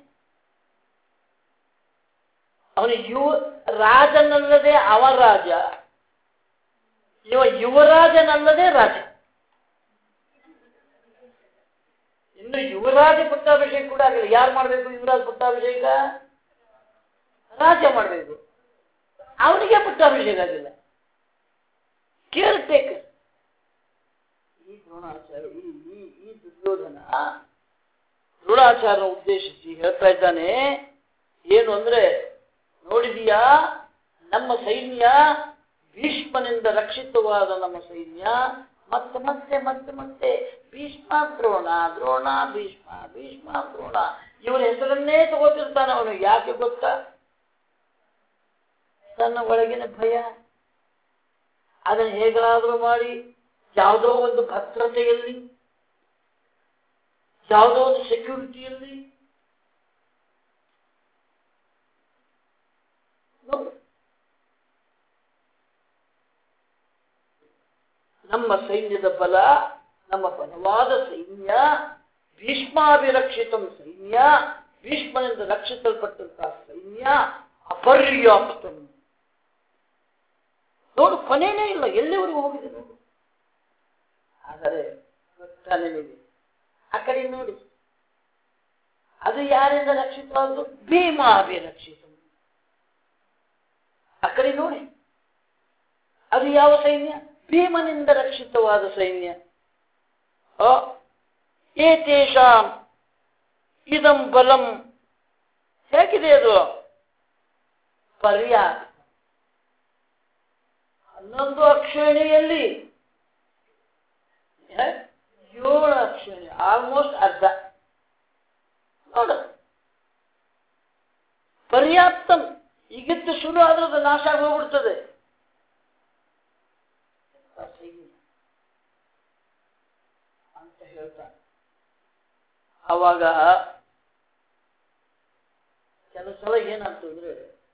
ಅವನು ರಾಜನಲ್ಲದೆ ಅವ ರಾಜ, ಇವ ಯುವರಾಜನಲ್ಲದೆ ರಾಜ. ಇನ್ನು ಯುವರಾಜ ಪಟ್ಟಾಭಿಷೇಕ ಕೂಡ ಆಗಲಿಲ್ಲ. ಯಾರು ಮಾಡಬೇಕು ಯುವರಾಜ ಪಟ್ಟಾಭಿಷೇಕ? ರಾಜ ಮಾಡಬೇಕು. ಅವನಿಗೆ ಪಟ್ಟಾಭಿಷೇಕ ಆಗಿಲ್ಲ. ಕೇರ್ ಟೇಕರ್ ಈ ದ್ರೋಣಾಚಾರ್ಯ, ಈ ದುರ್ಯೋಧನ ದ್ರೋಣಾಚಾರ್ಯನ ಉದ್ದೇಶಿಸಿ ಹೇಳ್ತಾ ಇದ್ದಾನೆ ಏನು ಅಂದ್ರೆ, ನೋಡಿದೀಯಾ ನಮ್ಮ ಸೈನ್ಯ ಭೀಷ್ಮನಿಂದ ರಕ್ಷಿತವಾದ ನಮ್ಮ ಸೈನ್ಯ ಮತ್ತೆ ಮತ್ತೆ ಮತ್ತೆ ಮತ್ತೆ ಭೀಷ್ಮ ದ್ರೋಣ, ದ್ರೋಣ ಭೀಷ್ಮ, ಭೀಷ್ಮ ದ್ರೋಣ ಇವರ ಹೆಸರನ್ನೇ ತಗೋತಿರ್ತಾನೆ ಅವನು. ಯಾಕೆ ಗೊತ್ತಾ? ತನ್ನ ಒಳಗಿನ ಭಯ. ಅದನ್ನು ಹೇಗಾದ್ರೂ ಮಾಡಿ ಯಾವುದೋ ಒಂದು ಭದ್ರತೆಯಲ್ಲಿ, ಯಾವುದೋ ಒಂದು ಸೆಕ್ಯೂರಿಟಿಯಲ್ಲಿ ನಮ್ಮ ಸೈನ್ಯದ ಬಲ, ನಮ್ಮ ಬಲವಾದ ಸೈನ್ಯ, ಭೀಷ್ಮಾಭಿರಕ್ಷಿತ ಸೈನ್ಯ, ಭೀಷ್ಮನಿಂದ ರಕ್ಷಿಸಲ್ಪಟ್ಟಂತಹ ಸೈನ್ಯ ಅಪರ್ಯಾಪ್ತ. ನೋಡು, ಕೊನೆಯೇ ಇಲ್ಲ, ಎಲ್ಲಿವರೆಗೂ ಹೋಗಿದೆ ನೋಡು. ಆದರೆ ಗೊತ್ತಾನೆ ಆ ಕಡೆ ನೋಡಿ, ಅದು ಯಾರಿಂದ ರಕ್ಷಿತವಾದ್ದು? ಭೀಮಾಭಿರಕ್ಷಿತ. ಆ ಕಡೆ ನೋಡಿ, ಅದು ಯಾವ ಸೈನ್ಯ? ಭೀಮನಿಂದ ರಕ್ಷಿತವಾದ ಸೈನ್ಯ. ಏತೇಷಾಂ ಇದಂ ಬಲಂ, ಹೇಗಿದೆ ಅದು? ಪರ್ಯಾಪ್ತ. 11 ಅಕ್ಷೋಣಿಯಲ್ಲಿ 7 ಅಕ್ಷೋಣಿ, ಆಲ್ಮೋಸ್ಟ್ ಅರ್ಧ. ನೋಡು, ಪರ್ಯಾಪ್ತಂ. ಈಗಿತ್ತು ಶುರು ಆದ್ರೆ ಅದು ನಾಶ ಆಗಿ ಹೋಗ್ಬಿಡ್ತದೆ. ಅಂತ ಹೇಳ್ತಾನೆ. ಆವಾಗ ಕೆಲವು ಸಲ ಏನಂತಂದ್ರೆ,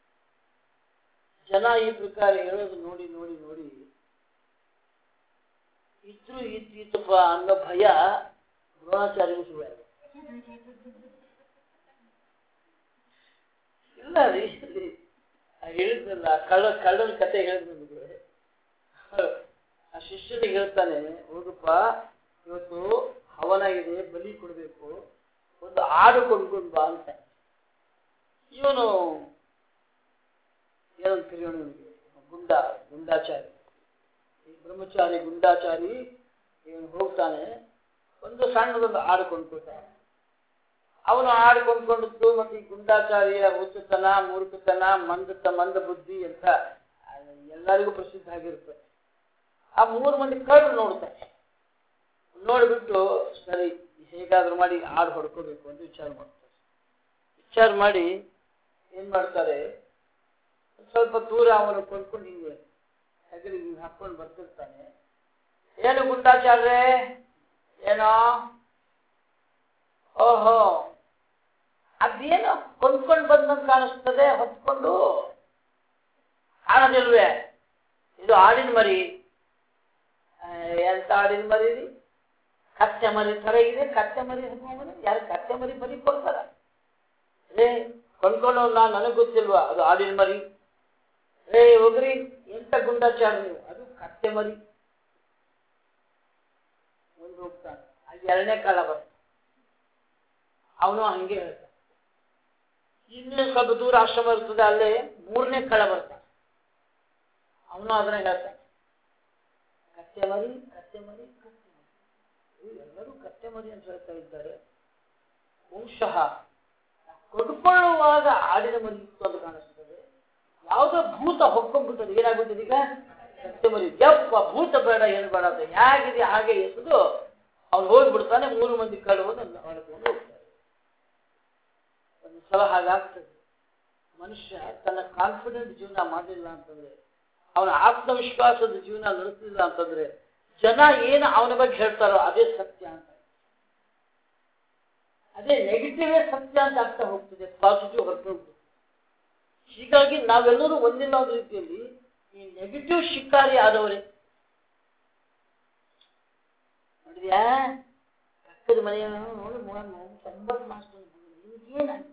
ಜನ ಈ ಪ್ರಕಾರ ಹೇಳೋದು ನೋಡಿ ನೋಡಿ ನೋಡಿ ಇದ್ರು ಇದ್ದೀತಪ್ಪ ಅನ್ನೋ ಭಯ ದ್ರೋಣಾಚಾರ್ಯಗೂ ಶುರು. ಇಲ್ಲ ರೀ, ಹೇಳಿದ್ನಲ್ಲ, ಕಳ್ಳನ ಕತೆ ಹೇಳಿದ್ ನಿಮಗೆ. ಆ ಶಿಷ್ಯನಿಗೆ ಹೇಳ್ತಾನೆ, ಹೋಗಪ್ಪ ಇವತ್ತು ಹವನ ಇದೆ, ಬಲಿ ಕೊಡ್ಬೇಕು, ಒಂದು ಆಡು ಕೊಂಡ್ಕೊಂಡು ಬಾ ಅಂತ. ಇವನು ಏನಂತ ಕರೆಯೋಣ, ಗುಂಡಾಚಾರಿ, ಬ್ರಹ್ಮಚಾರಿ ಗುಂಡಾಚಾರಿ ಇವನು ಹೋಗ್ತಾನೆ, ಒಂದು ಸಣ್ಣದೊಂದು ಆಡು ಕೊಂಡ್ಕೊತಾನೆ. ಅವನು ಆಡು ಕೊಂಡ್ಕೊಂಡದ್ದು ಮತ್ತೆ ಈ ಗುಂಡಾಚಾರಿಯ ಹುಚ್ಚುತನ, ಮೂರ್ಖತನ, ಮಂದ ಬುದ್ಧಿ ಅಂತ ಎಲ್ಲರಿಗೂ ಪ್ರಸಿದ್ಧ ಆಗಿರುತ್ತೆ. ಆ 3 ಮಂದಿ ಕಳ್ಳರು ನೋಡ್ತಾರೆ. ನೋಡ್ಬಿಟ್ಟು ಸರಿ ಹೇಗಾದ್ರೂ ಮಾಡಿ ಆಡು ಹೊಡ್ಕೋಬೇಕು ಅಂತ ವಿಚಾರ ಮಾಡ್ತಾರೆ. ವಿಚಾರ ಮಾಡಿ ಏನ್ ಮಾಡ್ತಾರೆ, ಸ್ವಲ್ಪ ದೂರ ಅವನು ಕೊಂಡ್ಕೊಂಡು ಹಿಂಗೆ ಹೆಗಲಿಗೆ ಹಿಂಗೆ ಹಾಕೊಂಡು ಬರ್ತಿರ್ತಾನೆ. ಏನು ಗುಂಡಾಚಾರ್ಯ, ಏನೋ, ಓಹೋ ಅದೇನೋ ಕೊಂಡ್ಕೊಂಡು ಬಂದಂತ ಕಾಣಿಸ್ತದೆ, ಹೊತ್ಕೊಂಡು ಕಾಣದಿಲ್ವೇ? ಇದು ಆಡಿನ ಮರಿ. ಎಂತ ಆಡಿನ ಮರಿ ರೀ? ಕತ್ತೆ ಮರಿ ತರ ಇದೆ. ಕತ್ತೆ ಮರಿ ಹತ್ಕೊಂಡ್ಬಂದ್ರೆ ಯಾರು ಕತ್ತೆ ಮರಿ ಬರಿ ಕೊಡ್ತಾರ? ರೇ ಕೊಂಡ್ಕೊಂಡು ನನಗೆ ಗೊತ್ತಿಲ್ವಾ, ಅದು ಆಡಿನ ಮರಿ. ರೇ ಹೋಗ್ರಿ, ಎಂತ ಗುಂಡಾಚಾರ ನೀವು, ಅದು ಕತ್ತೆ ಮರಿ. ಒಂದು ಹೋಗ್ತಾನೆ, ಅಲ್ಲಿ 2ನೇ ಕಾಲ ಬರ್ತಾನೆ. ಅವನು ಹಂಗೆ ಹೇಳ್ತಾನೆ. ಇನ್ನೂ ಸ್ವಲ್ಪ ದೂರ ಆಶ್ರಮ ಇರ್ತದೆ, ಅಲ್ಲೇ 3ನೇ ಕಾಲ ಬರ್ತಾನೆ. ಅವನು ಅದನ್ನ ಹೇಳ್ತಾನೆ, ಕತ್ತೆ ಮರಿ, ಕತ್ತೆ ಮರಿ, ಕತ್ತೆ ಮರಿ. ಎಲ್ಲರೂ ಕತ್ತೆ ಮರಿ ಅಂತ ಹೇಳ್ತಾ ಇದ್ದಾರೆ. ವಂಶಃ ಕೊಡ್ಕೊಳ್ಳುವಾಗ ಆಡಿನ ಮರಿ ಇತ್ತು ಅಂತ ಕಾಣಿಸ್ತದೆ. ಯಾವುದೋ ಭೂತ ಹೊಕ್ಕೊಂಡ್ಬಿಟ್ಟದೆ. ಏನಾಗ್ಬಿಟ್ಟಿದೆ ಈಗ? ಕತ್ತೆ ಮರಿ. ಯಪ್ಪ, ಭೂತ ಬೇಡ, ಏನು ಬೇಡ ಅಂತ ಹೇಗಿದೆ ಹಾಗೆ ಎಸೆದು ಅವ್ನು ಹೋಗ್ಬಿಡ್ತಾನೆ. 3 ಮಂದಿ ಕಳ್ಕೊಂಡು ಹೊಡ್ಕೊಂಡು ಹೋಗ್ತಾರೆ. ಒಂದು ಸಲ ಹಾಗಾಗ್ತದೆ. ಮನುಷ್ಯ ತನ್ನ ಕಾನ್ಫಿಡೆಂಟ್ ಜೀವನ ಮಾಡಲಿಲ್ಲ ಅಂತಂದ್ರೆ, ಅವನ ಆತ್ಮವಿಶ್ವಾಸದ ಜೀವನ ನಡೆಸಲಿಲ್ಲ ಅಂತಂದ್ರೆ, ಜನ ಏನು ಅವನ ಬಗ್ಗೆ ಹೇಳ್ತಾರೋ ಅದೇ ಸತ್ಯ ಅಂತ, ಅದೇ ನೆಗೆಟಿವೇ ಸತ್ಯ ಅಂತ ಆಗ್ತಾ ಹೋಗ್ತದೆ, ಪಾಸಿಟಿವ್ ಹೊರಟೋಗ್ತದೆ. ಹೀಗಾಗಿ ನಾವೆಲ್ಲರೂ ಒಂದಿಲ್ಲ ಒಂದು ರೀತಿಯಲ್ಲಿ ಈ ನೆಗೆಟಿವ್ ಶಿಕಾರಿ ಆದವರೇ. ನೋಡಿದ್ಯಾ, ಪಕ್ಕದ ಮನೆಯ ನೋಡಿ 90 ಮಾಸ್ಟರ್ ನಿನಗೇನಾಗ್ತದೆ,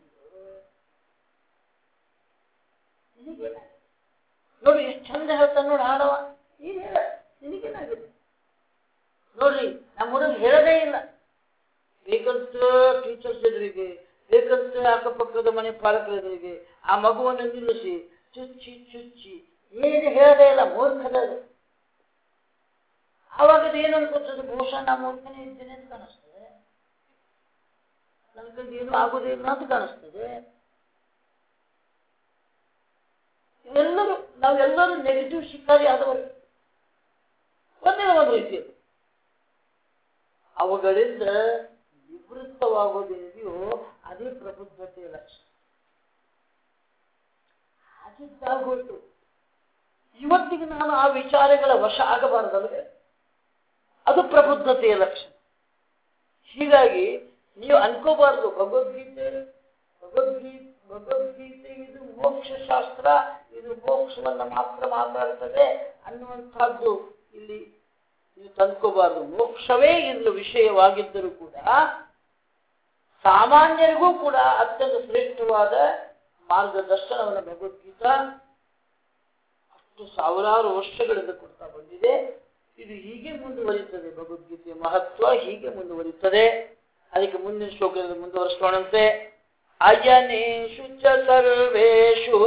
ನೋಡಿ ಎಷ್ಟು ಚಂದ ಹೇಳ್ತಾನೆ ನೋಡಿ ಆಡವ, ನೀನ್ ಹೇಳ ನಿನಗೇನಾಗಿದೆ ನೋಡ್ರಿ. ನಮ್ಮ ಹುಡುಗ ಹೇಳದೇ ಇಲ್ಲ. ಬೇಕಂತ ಟೀಚರ್ಸ್ ಎದುರಿಗೆ, ಬೇಕಂತ ಅಕ್ಕಪಕ್ಕದ ಮನೆ ಪಾಲಕರ ಎದುರಿಗೆ ಆ ಮಗುವನ್ನು ನಿಲ್ಲಿಸಿ ಚುಚ್ಚಿ ಚುಚ್ಚಿ ಏನು ಹೇಳದೇ ಇಲ್ಲ, ಮೂರ್ಖದ. ಅವಾಗ ಏನು ಅನ್ಕೊತದೆ, ಬಹುಶಃ ನಾ ಮೂರ್ಖನೇ ಇದ್ದೇನೆ ಅಂತ ಕಾಣಿಸ್ತದೆ, ನನ್ನ ಕೈಗೆ ಏನು ಆಗುದಿಲ್ಲ ಅಂತ ಕಾಣಿಸ್ತದೆ. ನಾವೆಲ್ಲರೂ ನೆಗೆಟಿವ್ ಶಿಕಾರಿ ಆದವರು ಒಂದೇ ಒಂದು ರೀತಿಯಲ್ಲಿ. ಅವುಗಳಿಂದ ನಿವೃತ್ತವಾಗೋದೇನಿದೆಯೋ ಅದೇ ಪ್ರಬುದ್ಧತೆಯ ಲಕ್ಷಣ. ಹಾಗಿದ್ದಾಗೋಯ್ತು. ಇವತ್ತಿಗೆ ನಾನು ಆ ವಿಚಾರಗಳ ವಶ ಆಗಬಾರದಲ್ವೇ? ಅದು ಪ್ರಬುದ್ಧತೆಯ ಲಕ್ಷಣ. ಹೀಗಾಗಿ ನೀವು ಅನ್ಕೋಬಾರ್ದು ಭಗವದ್ಗೀತೆ ಇದು ಮೋಕ್ಷ ಶಾಸ್ತ್ರ, ಇದು ಮೋಕ್ಷವನ್ನ ಮಾತ್ರ ಮಾತಾಡ್ತದೆ ಅನ್ನುವಂಥದ್ದು ಇಲ್ಲಿ ನೀವು ತಂದ್ಕೋಬಾರ್ದು. ಮೋಕ್ಷವೇ ಇದರ ವಿಷಯವಾಗಿದ್ದರೂ ಕೂಡ ಸಾಮಾನ್ಯರಿಗೂ ಕೂಡ ಅತ್ಯಂತ ಶ್ರೇಷ್ಠವಾದ ಮಾರ್ಗದರ್ಶನವನ್ನು ಭಗವದ್ಗೀತಾ ಅಷ್ಟು ಸಾವಿರಾರು ವರ್ಷಗಳಿಂದ ಕೊಡ್ತಾ ಬಂದಿದೆ. ಇದು ಹೀಗೆ ಮುಂದುವರಿಯುತ್ತದೆ. ಭಗವದ್ಗೀತೆಯ ಮಹತ್ವ ಹೀಗೆ ಮುಂದುವರಿಯುತ್ತದೆ. ಅದಕ್ಕೆ ಮುಂದಿನ ಶ್ಲೋಕದಲ್ಲಿ ಮುಂದುವರಿಸೋಣಂತೆ. ಅಯನೇಷು ಚ ಸರ್ವೇಷು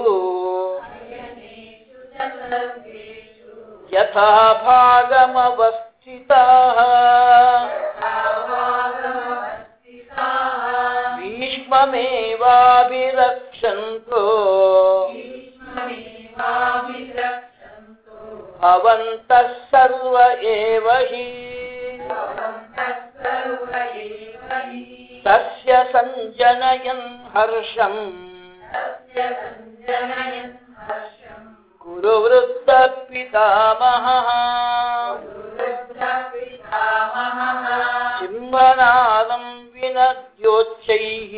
ಯಥಾ ಭಾಗಮವಸ್ಥಿತಾಃ ಭೀಷ್ಮಮೇವಾಭಿರಕ್ಷಂತೋ ಭವಂತಃ ಸರ್ವ ಏವ ಹಿ ತಸ್ಯ ಸಂಜನಯನ್ ಹರ್ಷಂ ಕುರು ವೃದ್ಧ ಪಿತಾಮಹಃ ಸಿಂಹನಾದಂ ವಿನದ್ಯೋಚ್ಚೈಃ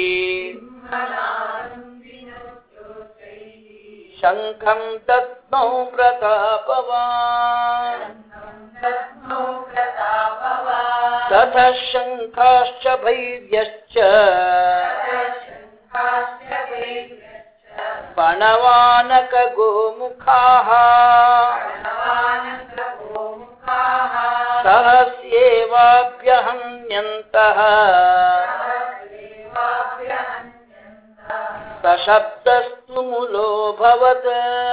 ಶಂಖಂ ದದ್ಮೌ ಪ್ರತಾಪವಾನ್ ತತಃ ಶಂಖಾಶ್ಚ ಭೈರ್ಯಶ್ಚ ಪಣವಾನಕ ಗೋಮುಖಾಃ ಸಹಸ್ಯೇವಾಭ್ಯಹನ್ಯಂತಃ ಸಶಬ್ದಸ್ತು ಮುಲೋಭವತ್.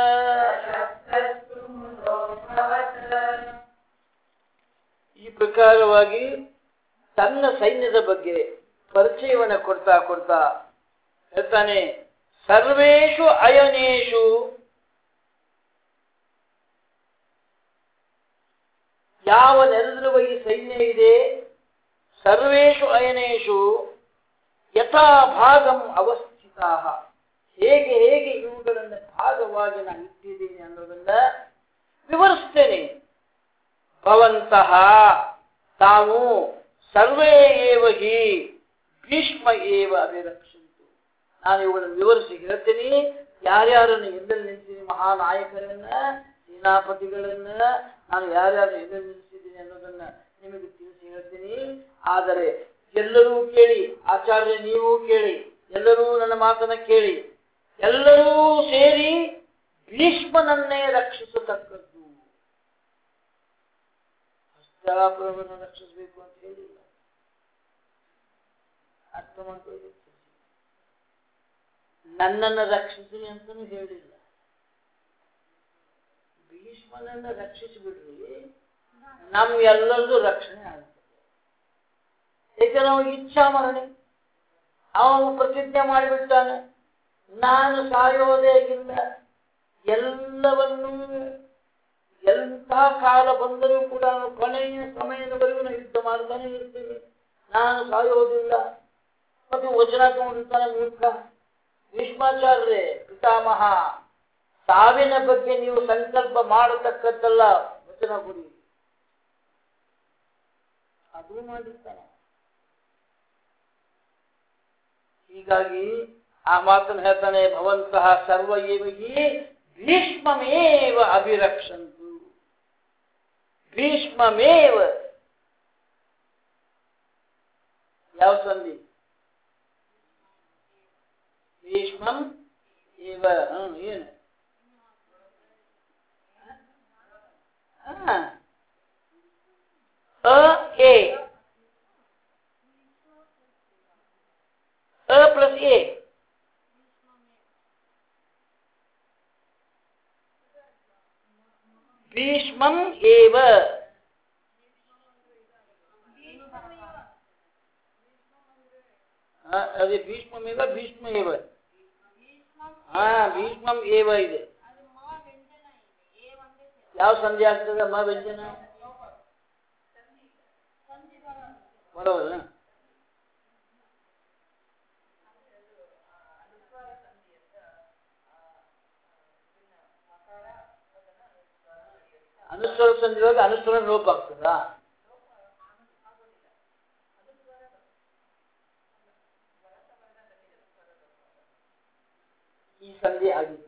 ಈ ಪ್ರಕಾರವಾಗಿ ತನ್ನ ಸೈನ್ಯದ ಬಗ್ಗೆ ಪರಿಚಯವನ್ನು ಕೊಡ್ತಾ ಕೊಡ್ತಾ ಹೇಳ್ತಾನೆ, ಸರ್ವೇಷು ಅಯನೇಷು, ಯಾವ ನೆರೆದಿರುವ ಈ ಸೈನ್ಯ ಇದೆ, ಸರ್ವೇಷು ಅಯನೇಷು ಯಥಾ ಭಾಗಂ ಅವಸ್ಥಿತಾಃ, ಹೇಗೆ ಹೇಗೆ ಇವುಗಳನ್ನು ಭಾಗವಾಗಿ ನಾನು ಇಟ್ಟಿದ್ದೀನಿ ಅನ್ನೋದನ್ನ ವಿವರಿಸ್ತೇನೆ. ಭವಂತಃ ತಾವು ಸರ್ವೇ ಏವ ಹಿ ಭೀಷ್ಮ ಏವ ಅಭಿರಕ್ಷಂತು, ನಾನು ಇವುಗಳನ್ನು ವಿವರಿಸಿ ಹೇಳ್ತೀನಿ. ಯಾರ್ಯಾರನ್ನು ಎದುರು ನಿಲ್ತೀನಿ, ಮಹಾನಾಯಕರನ್ನ ಸೇನಾಪತಿಗಳನ್ನ ನಾನು ಯಾರ್ಯಾರು ಎದುರು ನಿಲ್ಲಿಸಿದ್ದೀನಿ ಅನ್ನೋದನ್ನ ನಿಮಗೆ ತಿಳಿಸಿ ಹೇಳ್ತೀನಿ. ಆದರೆ ಎಲ್ಲರೂ ಕೇಳಿ, ಆಚಾರ್ಯ ನೀವು ಕೇಳಿ, ಎಲ್ಲರೂ ನನ್ನ ಮಾತನ್ನ ಕೇಳಿ, ಎಲ್ಲರೂ ಸೇರಿ ಭೀಷ್ಮನನ್ನೇ ರಕ್ಷಿಸತಕ್ಕದ್ದು. ಹಸ್ತಿನಾಪುರವನ್ನು ರಕ್ಷಿಸಬೇಕು ಅಂತ ಹೇಳಿಲ್ಲ, ಅರ್ಥ ಮಾಡ್ಕೊಳ್ಳಿ. ನನ್ನನ್ನು ರಕ್ಷಿಸಿ ಅಂತನೂ ಹೇಳಿಲ್ಲ. ಭೀಷ್ಮನನ್ನ ರಕ್ಷಿಸಿಬಿಡ್ರಿ, ನಮ್ ಎಲ್ಲರದು ರಕ್ಷಣೆ ಆಗ್ತದೆ. ಏಕೆಂದ್ರೆ ಅವನಿಗೆ ಇಚ್ಛಾ ಮರಣೆ, ಅವನು ಪ್ರತಿಜ್ಞೆ ಮಾಡಿಬಿಡ್ತಾನೆ, ನಾನು ಸಾಯೋದೇ ಇಲ್ಲ, ಎಲ್ಲವನ್ನೂ ಎಂಥ ಕಾಲ ಬಂದರೂ ಕೂಡ ಕೊನೆಯ ಸಮಯದವರೆಗೂ ನಾನು ಯುದ್ಧ ಮಾಡ್ತಾನೆ ಇರ್ತೇನೆ, ನಾನು ಸಾಯೋದಿಲ್ಲ. ಮತ್ತು ವಚನ ತಗೊಂಡಿರ್ತಾನೆ ಮೂರ್ಖ. ಭೀಷ್ಮಾಚಾರ್ಯರೇ ಪಿತಾಮಹ, ಸಾವಿನ ಬಗ್ಗೆ ನೀವು ಸಂಕಲ್ಪ ಮಾಡತಕ್ಕದ್ದಲ್ಲ, ವಚನ ಕೊಡಿ. ಅದು ಮಾಡಿರ್ತಾನೆ. ಹೀಗಾಗಿ ಆ ಮಾತನ್ನು ಹೇಳ್ತಾನೆ, ಭವಂತಃ ಸರ್ವ ಏವ ಹಿ ಭೀಷ್ಮಮೇವ ಅಭಿರಕ್ಷಂತು. ಭೀಷ್ಮಮೇವ ಯಾವ ಸಂಧಿ? ಭೀಷ್ಮಂ ಏವ. ಏನು ಎ ಪ್ಲಸ್ ಎ ಭೀಷ್ಮಂ ಏವ ಅದೇ ಭೀಷ್ಮಮೇವ ಭೀಷ್ಮ ಏವ ಭೀಷ್ಮಂ ಏವ ಇದೆ ಯಾವ ಸಂಧಿ ಆಗ್ತದೆ ಮ ವ್ಯಂಜನ ಬರೋಲ್ಲ ಅನುಸ್ವರ ಸಂಧಿಯೊಳಗೆ ಅನುಸ್ವರ ಲೋಪ ಆಗ್ತದಾ ಈ ಸಂಧಿ ಆಗಿದೆ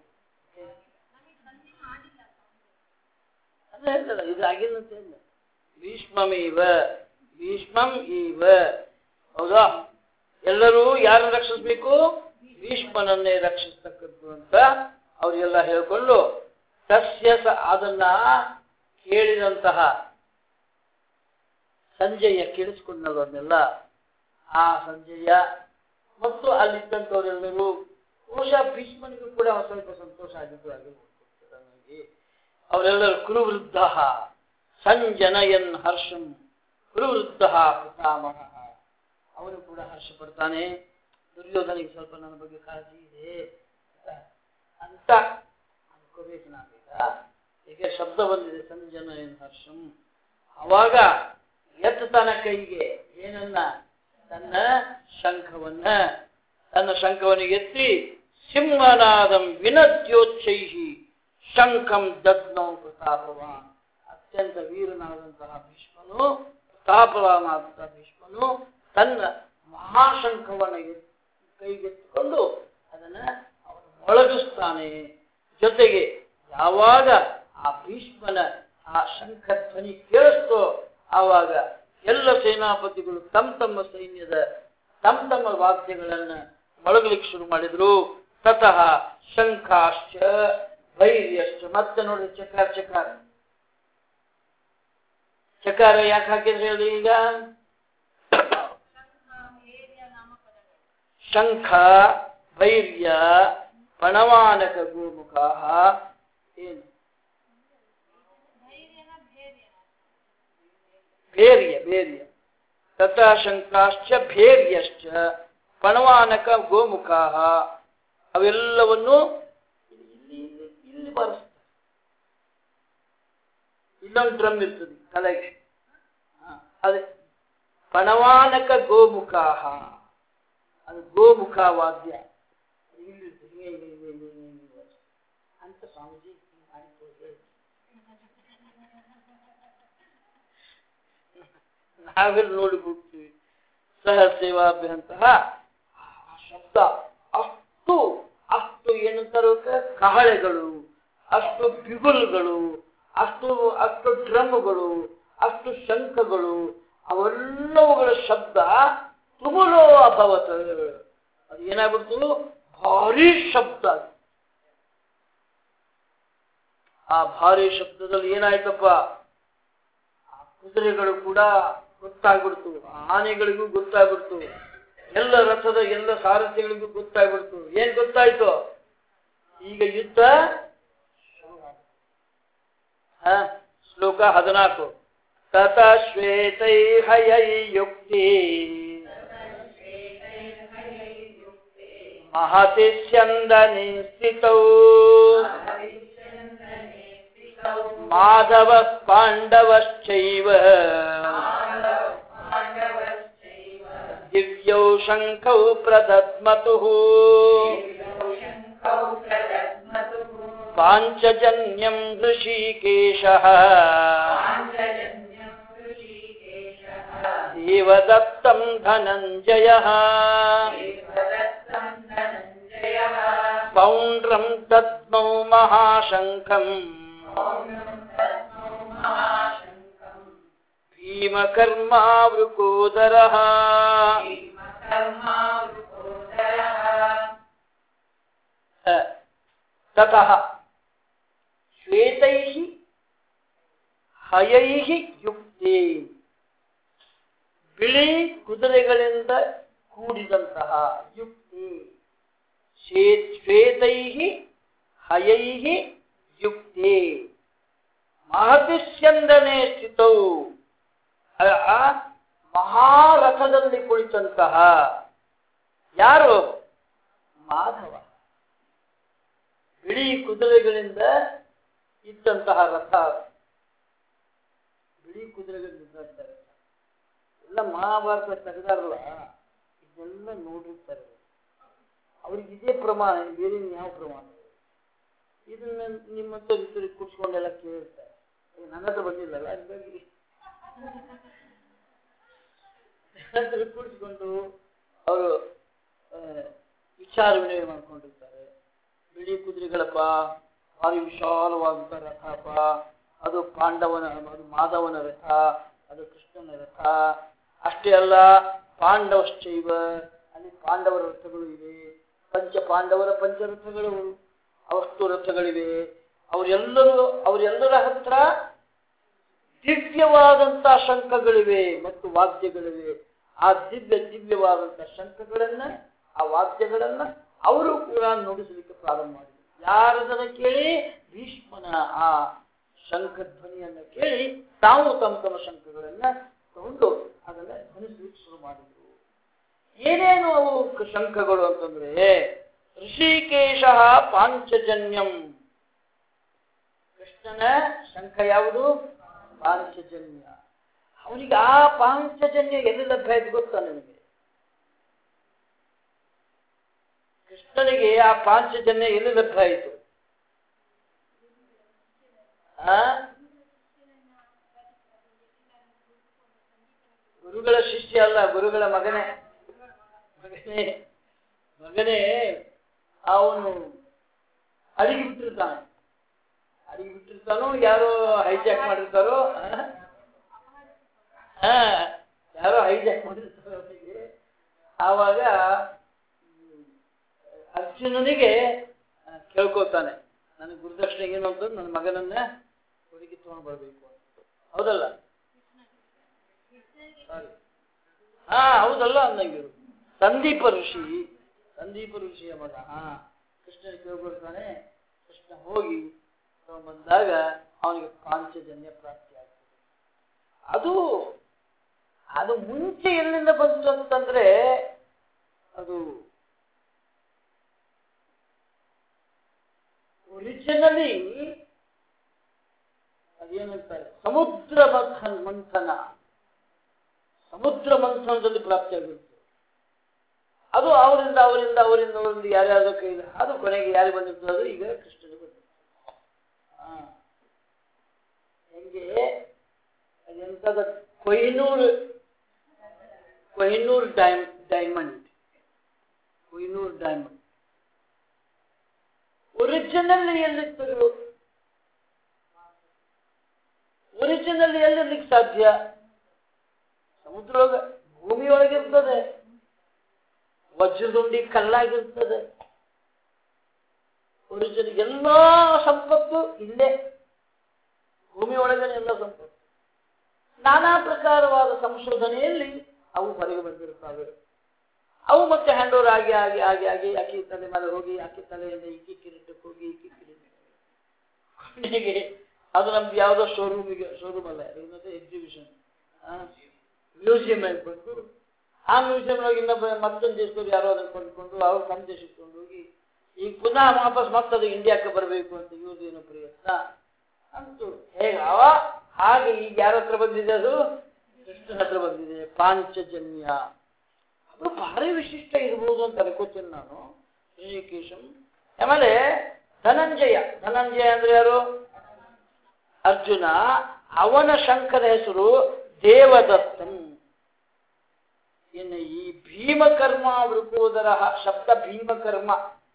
ಅದೇ ಹೇಳ್ತಲ್ಲ ಇದು ಆಗಿಲ್ಲ ಅಂತ ಇಲ್ಲ ಭೀಷ್ಮಮೇವ ಭೀಷ್ಮಂ ಇವ ಹೌದಾ ಎಲ್ಲರೂ ಯಾರನ್ನು ರಕ್ಷಿಸಬೇಕು ಭೀಷ್ಮನನ್ನೇ ರಕ್ಷಿಸ್ತಕ್ಕದ್ದು ಅಂತ ಅವರಿಗೆಲ್ಲ ಹೇಳ್ಕೊಂಡು ತಸ್ಯ ಅದನ್ನ ಕೇಳಿದಂತಹ ಸಂಜಯ ಕೇಳಿಸ್ಕೊಂಡಲ್ಲ ಅದನ್ನೆಲ್ಲ ಆ ಸಂಜಯ ಮತ್ತು ಅಲ್ಲಿದ್ದಂಥವರೆಲ್ಲರೂ ಬಹುಶಃ ಭೀಷ್ಮನಿಗೂ ಕೂಡ ಸ್ವಲ್ಪ ಸಂತೋಷ ಆಗಿದ್ದು ನನಗೆ ಅವರೆಲ್ಲರೂ ಕುರುವೃದ್ಧ ಸಂಜನಯನ್ ಹರ್ಷಂ ಕುರುವೃದ್ಧ ಪಿತಾಮಹ ಅವನು ಕೂಡ ಹರ್ಷ ಪಡ್ತಾನೆ ದುರ್ಯೋಧನಿಗೆ ಸ್ವಲ್ಪ ನನ್ನ ಬಗ್ಗೆ ಕಾಳಜಿ ಇದೆ ಅಂತ ಅನ್ಕೋಬೇಕು ನಾವೀಗ ಏಕೆ ಶಬ್ದ ಬಂದಿದೆ ಸಂಜನಯನ್ ಹರ್ಷಂ ಅವಾಗ ಎತ್ತ ತನ್ನ ಕೈಗೆ ಏನನ್ನ ತನ್ನ ಶಂಖವನ್ನು ಎತ್ತಿ ಸಿಂಹನಾದಂ ವಿನದ್ಯೋಚ್ಚೈಹಿ ಶಂಖಂ ದದ್ನೌ ಪ್ರತಾಪವಾನ್ ಅತ್ಯಂತ ವೀರನಾದಂತಹ ಭೀಷ್ಮನು ಪ್ರತಾಪವಾನಾದಂತಹ ಭೀಷ್ಮನು ತನ್ನ ಮಹಾಶಂಖವನ್ನು ಕೈಗೆತ್ತಿಕೊಂಡು ಅದನ್ನ ಅವನು ಮೊಳಗಿಸ್ತಾನೆ ಜೊತೆಗೆ ಯಾವಾಗ ಆ ಭೀಷ್ಮನ ಆ ಶಂಖ ಧ್ವನಿ ಕೇಳಿಸ್ತೋ ಆವಾಗ ಎಲ್ಲ ಸೇನಾಪತಿಗಳು ತಮ್ಮ ಸೈನ್ಯದ ತಮ್ಮ ವಾದ್ಯಗಳನ್ನ ಮೊಳಗಲಿಕ್ಕೆ ಶುರು ಮಾಡಿದ್ರು ತತಃ ಶಂಖಾಶ್ಚ ಭೈರ್ಯಶ್ಚ ಮತ್ತೆ ನೋಡಿ ಚಕಾರ ಯಾಕೆ ಹಾಕಿದ್ರೆ ಹೇಳಿ ಈಗ ಶಂಖ ಭೈರ್ಯ ಪಣವಾನಕ ಗೋಮುಖ ಏನು ಭೇರ್ಯ ತಥಾ ಶಂಕಾಶ್ಚ ಭೇರ್ಯಶ್ಚ ಪಣವಾನಕ ಗೋಮುಖ ಅವೆಲ್ಲವನ್ನು ಇಲ್ಲಿ ಬಾರಿಸ್ತಾರೆ ಇಲ್ಲೊಂದು ಡ್ರಮ್ ಇರ್ತದೆ ಕಲೆಗೆ ಅದೇ ಪಣವಾನಕ ಗೋಮುಖ ಅದು ಗೋಮುಖ ವಾದ್ಯ ಅಂತ ಸ್ವಾಮೀಜಿ ನಾವೆಲ್ಲ ನೋಡಿಬಿಡ್ತೀವಿ ಸಹ ಸೇವಾಭ್ಯಂತಹ ಶಬ್ದ ಅಷ್ಟು ಏನಂತಾರ ಕಹಳೆಗಳು ಅಷ್ಟು ಬಿಗುಲ್ಗಳು ಅಷ್ಟು ಡ್ರಮ್ಗಳು ಅಷ್ಟು ಶಂಖಗಳು ಅವೆಲ್ಲವುಗಳ ಶಬ್ದ ತುಮುಲೋ ಅಭವತ ಅದು ಏನಾಗ್ಬಿಡ್ತು ಭಾರಿ ಶಬ್ದ ಆ ಭಾರಿ ಶಬ್ದದಲ್ಲಿ ಏನಾಯ್ತಪ್ಪ ಆ ಕುದುರೆಗಳು ಕೂಡ ಗೊತ್ತಾಗ್ಬಿಡ್ತು ಆನೆಗಳಿಗೂ ಗೊತ್ತಾಗ್ಬಿಡ್ತು ಎಲ್ಲ ರಥದ ಎಲ್ಲ ಸಾರಥಿಗಳಿಗೂ ಗೊತ್ತಾಗ್ಬಿಡ್ತು ಏನ್ ಗೊತ್ತಾಯ್ತು ಈಗ ಯುದ್ಧ ಶ್ಲೋಕ 14 ತತ ಶ್ವೇತೈ ಹಯೈ ಯುಕ್ತಿ ಮಹತಿ ಸ್ಯಂದನಿ ಸ್ಥಿತೌ ಮಾಧವ ಪಾಂಡವಶ್ಚೈವ ದಿವ್ಯೌ ಶಂಖೌ ಪ್ರದದ್ಮತುಃ ಪಾಂಚಜನ್ಯಂ ಋಷಿಕೇಶಃ ದೇವದತ್ತಂ ಧನಂಜಯಃ ಪೌಂಡ್ರಂ ದದ್ಮೌ ಮಹಾಶಂಖಂ ಭೀಮಕರ್ಮಾವೃಕೋದರಃ ತತಃ ಶ್ವೇತೈಃ ಹಯೈಃ ಯುಕ್ತೇ ಬಿಳಿ ಕುದುರೆಗಳಿಂದ ಕೂಡಿದಂತಹ ಯುಕ್ತಿ ಶ್ವೇತೈಃ ಹಯೈಃ ಯುಕ್ತೇ ಮಹತಿ ಸ್ಯಂದನೆ ಸ್ಥಿತವು ಮಹಾರಥದಲ್ಲಿ ಕುಳಿತಂತಹ ಯಾರು? ಮಾಧವ. ಬಿಳಿ ಕುದುರೆಗಳಿಂದ ಇದ್ದಂತಹ ರಥ, ಬಿಳಿ ಕುದುರೆಗಳಿಂದ ಎಲ್ಲ ಮಹಾಭಾರತ ತೆಗೆದಾರಲ್ಲ, ಇದೆಲ್ಲ ನೋಡಿರ್ತಾರೆ. ಅವ್ರಿಗೆ ಇದೇ ಪ್ರಮಾಣ, ಬೇರೆ ಯಾವ ಪ್ರಮಾಣ? ಇದನ್ನ ನಿಮ್ಮಂತ ವಿತರಿ ಕೂರ್ಸ್ಕೊಂಡೆಲ್ಲ ಕೇಳಿರ್ತಾರೆ. ನನ್ನ ಹತ್ರ ಬಂದಿಲ್ಲಲ್ಲ, ಹಾಗಾಗಿ ಕೂಡಿಸ್ಕೊಂಡು ಅವರು ವಿಚಾರ ವಿನಿಮಯ ಮಾಡ್ಕೊಂಡಿರ್ತಾರೆ. ಬಿಳಿ ಕುದುರೆಗಳಪ್ಪ, ಭಾರಿ ವಿಶಾಲವಾದಂತ ರಥಪ್ಪ, ಅದು ಪಾಂಡವನ, ಅದು ಮಾಧವನ ರಥ, ಅದು ಕೃಷ್ಣನ ರಥ. ಅಷ್ಟೇ ಅಲ್ಲ, ಪಾಂಡವಶ್ಚೈವ, ಅಲ್ಲಿ ಪಾಂಡವರ ರಥಗಳು ಇವೆ, ಪಂಚ ಪಾಂಡವರ ಪಂಚರಥಗಳು, ಅವಷ್ಟು ರಥಗಳಿವೆ. ಅವರೆಲ್ಲರ ಹತ್ರ ದಿವ್ಯವಾದಂತ ಶಂಖಗಳಿವೆ ಮತ್ತು ವಾದ್ಯಗಳಿವೆ. ಆ ದಿವ್ಯವಾದಂತ ಶಂಖಗಳನ್ನ, ಆ ವಾದ್ಯಗಳನ್ನ ಅವರು ಕೂಡ ನುಡಿಸಲಿಕ್ಕೆ ಪ್ರಾರಂಭ ಮಾಡಿದರು. ಯಾರದನ್ನ ಕೇಳಿ? ಭೀಷ್ಮನ ಆ ಶಂಖ ಧ್ವನಿಯನ್ನ ಕೇಳಿ ತಾವು ತಮ್ಮ ಶಂಖಗಳನ್ನ ತಗೊಂಡು ಅದನ್ನ ಧ್ವನಿಸಲಿಕ್ಕೆ ಶುರು ಮಾಡಿದ್ರು. ಏನೇನು ಅವು ಶಂಖಗಳು ಅಂತಂದ್ರೆ, ಋಷಿಕೇಶ ಪಾಂಚಜನ್ಯಂ. ಕೃಷ್ಣನ ಶಂಖ ಯಾವುದು? ಪಾಂಚಜನ್ಯ. ಅವನಿಗೆ ಆ ಪಾಂಚಜನ್ಯ ಎಲ್ಲಿ ಲಭ್ಯ ಆಯ್ತು ಗೊತ್ತಾ ನಿನಗೆ? ಕೃಷ್ಣನಿಗೆ ಆ ಪಾಂಚಜನ್ಯ ಎಲ್ಲಿ ಲಭ್ಯ ಆಯಿತು? ಗುರುಗಳ ಶಿಷ್ಯ ಅಲ್ಲ, ಗುರುಗಳ ಮಗನೇ. ಅವನು ಅಡಿಗೆ ಬಿಟ್ಟಿರ್ತಾನೋ, ಯಾರೋ ಹೈಜಾಕ್ ಮಾಡಿರ್ತಾರೋ, ಅವನಿಗೆ. ಆವಾಗ ಅರ್ಜುನನಿಗೆ ಕೇಳ್ಕೊತಾನೆ, ನನಗೆ ಗುರುದಕ್ಷಿಣೆ ಏನು ಅಂತ, ನನ್ನ ಮಗನನ್ನ ಹುಡುಗಿ ತಗೊಂಡು ಬರ್ಬೇಕು ಅಂತ. ಹೌದಲ್ಲ? ಹೌದಲ್ಲ ಅಂದಂಗಿರು. ಸಂದೀಪ ಋಷಿಯ ಮಗ ಕೃಷ್ಣನಿಗೆ ಕೇಳ್ಕೊಡ್ತಾನೆ. ಕೃಷ್ಣ ಹೋಗಿ ಬಂದಾಗ ಅವನಿಗೆ ಪಾಂಚಜನ್ಯ ಪ್ರಾಪ್ತಿ ಆಗ್ತದೆ. ಅದು ಮುಂಚೆ ಎಲ್ಲಿಂದ ಬಂತು ಅಂತಂದ್ರೆ, ಅದು ಒರಿಜಿನಲಿ ಅದೇನಂತಾರೆ, ಸಮುದ್ರ ಮಂಥನದಲ್ಲಿ ಪ್ರಾಪ್ತಿಯಾಗಿರುತ್ತೆ. ಅದು ಅವರಿಂದ ಯಾರ್ಯಾರ ಕೈಲಿ, ಅದು ಕೊನೆಗೆ ಯಾರಿಗೆ ಬಂದಿರ್ತದೆ? ಅದು ಈಗ ಕೃಷ್ಣನಿಗೆ ಬಂದಿರ್ತದೆ. ಹೆಂಗೆ ಅದೆಂತದ ಕೊಹಿನೂರ್ ಡೈಮಂಡ್ ಒರಿಜಿನಲ್ ಎಲ್ಲಿರ್ತದೆ? ಒರಿಜಿನಲ್ ಎಲ್ಲಿರ್ಲಿಕ್ಕೆ ಸಾಧ್ಯ? ಸಮುದ್ರೊಳಗೆ, ಭೂಮಿಯೊಳಗಿರ್ತದೆ. ವಜ್ರದುಂಡಿ ಕಲ್ಲಾಗಿರ್ತದೆ. ಒರಿಜಿನಲ್ ಎಲ್ಲಾ ಸಂಪತ್ತು ಇಲ್ಲೇ ಭೂಮಿಯೊಳಗನೆ, ಎಲ್ಲ ಸಂಪತ್ತು. ನಾನಾ ಪ್ರಕಾರವಾದ ಸಂಶೋಧನೆಯಲ್ಲಿ ಅವು ಹೊರಗೆ ಬಂದಿರುತ್ತವೆ. ಅವು ಮತ್ತೆ ಹ್ಯಾಂಡ್ ಓವರ್ ಆಗಿ ಆಕಿ ತಲೆ ಮೇಲೆ ಹೋಗಿ, ಆಕಿ ತಲೆಯಿಂದ ಈಕಿ ಕಿರೀಟಕ್ಕೆ ಹೋಗಿ, ಈಕಿ ಕಿರೀಟಕ್ಕೆ ಅದು ನಮ್ದು ಯಾವುದೋ ಶೋರೂಮ್ ಅಲ್ಲ, ಎಕ್ಸಿಬಿಷನ್ ಮ್ಯೂಸಿಯಂ ಬಂದು, ಆ ಮ್ಯೂಸಿಯಂ ಒಳಗೆ ಮತ್ತೊಂದು ದೇಶದವ್ರು ಯಾರೋ ಅದನ್ನು ಕೊಂಡ್ಕೊಂಡು ಅವ್ರು ತಮ್ಮ ದೇಶಕ್ಕೆ ಕೊಂಡು ಹೋಗಿ, ಈಗ ಪುನಃ ವಾಪಸ್ ಮತ್ತದು ಇಂಡಿಯಾಕ್ಕೆ ಬರಬೇಕು ಅಂತ ಇವ್ರದೇನೋ ಪ್ರಯತ್ನ ಅಂತೂ ಹಾಗೆ ಈಗ ಯಾರ ಹತ್ರ ಬಂದಿದೆ? ಅದು ಕೃಷ್ಣನ ಹತ್ರ ಬಂದಿದೆ. ಪಾಂಚಜನ್ಯ ಅದು ಭಾರಿ ವಿಶಿಷ್ಟ ಇರ್ಬೋದು ಅಂತ ಅನ್ಕೋತೀನಿ ನಾನು. ಋಷಿಕೇಶಂ. ಆಮೇಲೆ ಧನಂಜಯ ಅಂದ್ರೆ ಯಾರು? ಅರ್ಜುನ. ಅವನ ಶಂಖದ ಹೆಸರು ದೇವದತ್ತಂ. ಇನ್ನು ಈ ಭೀಮಕರ್ಮ ವೃಕೋದರ ಶಬ್ದ ಭೀಮಕರ್ಮ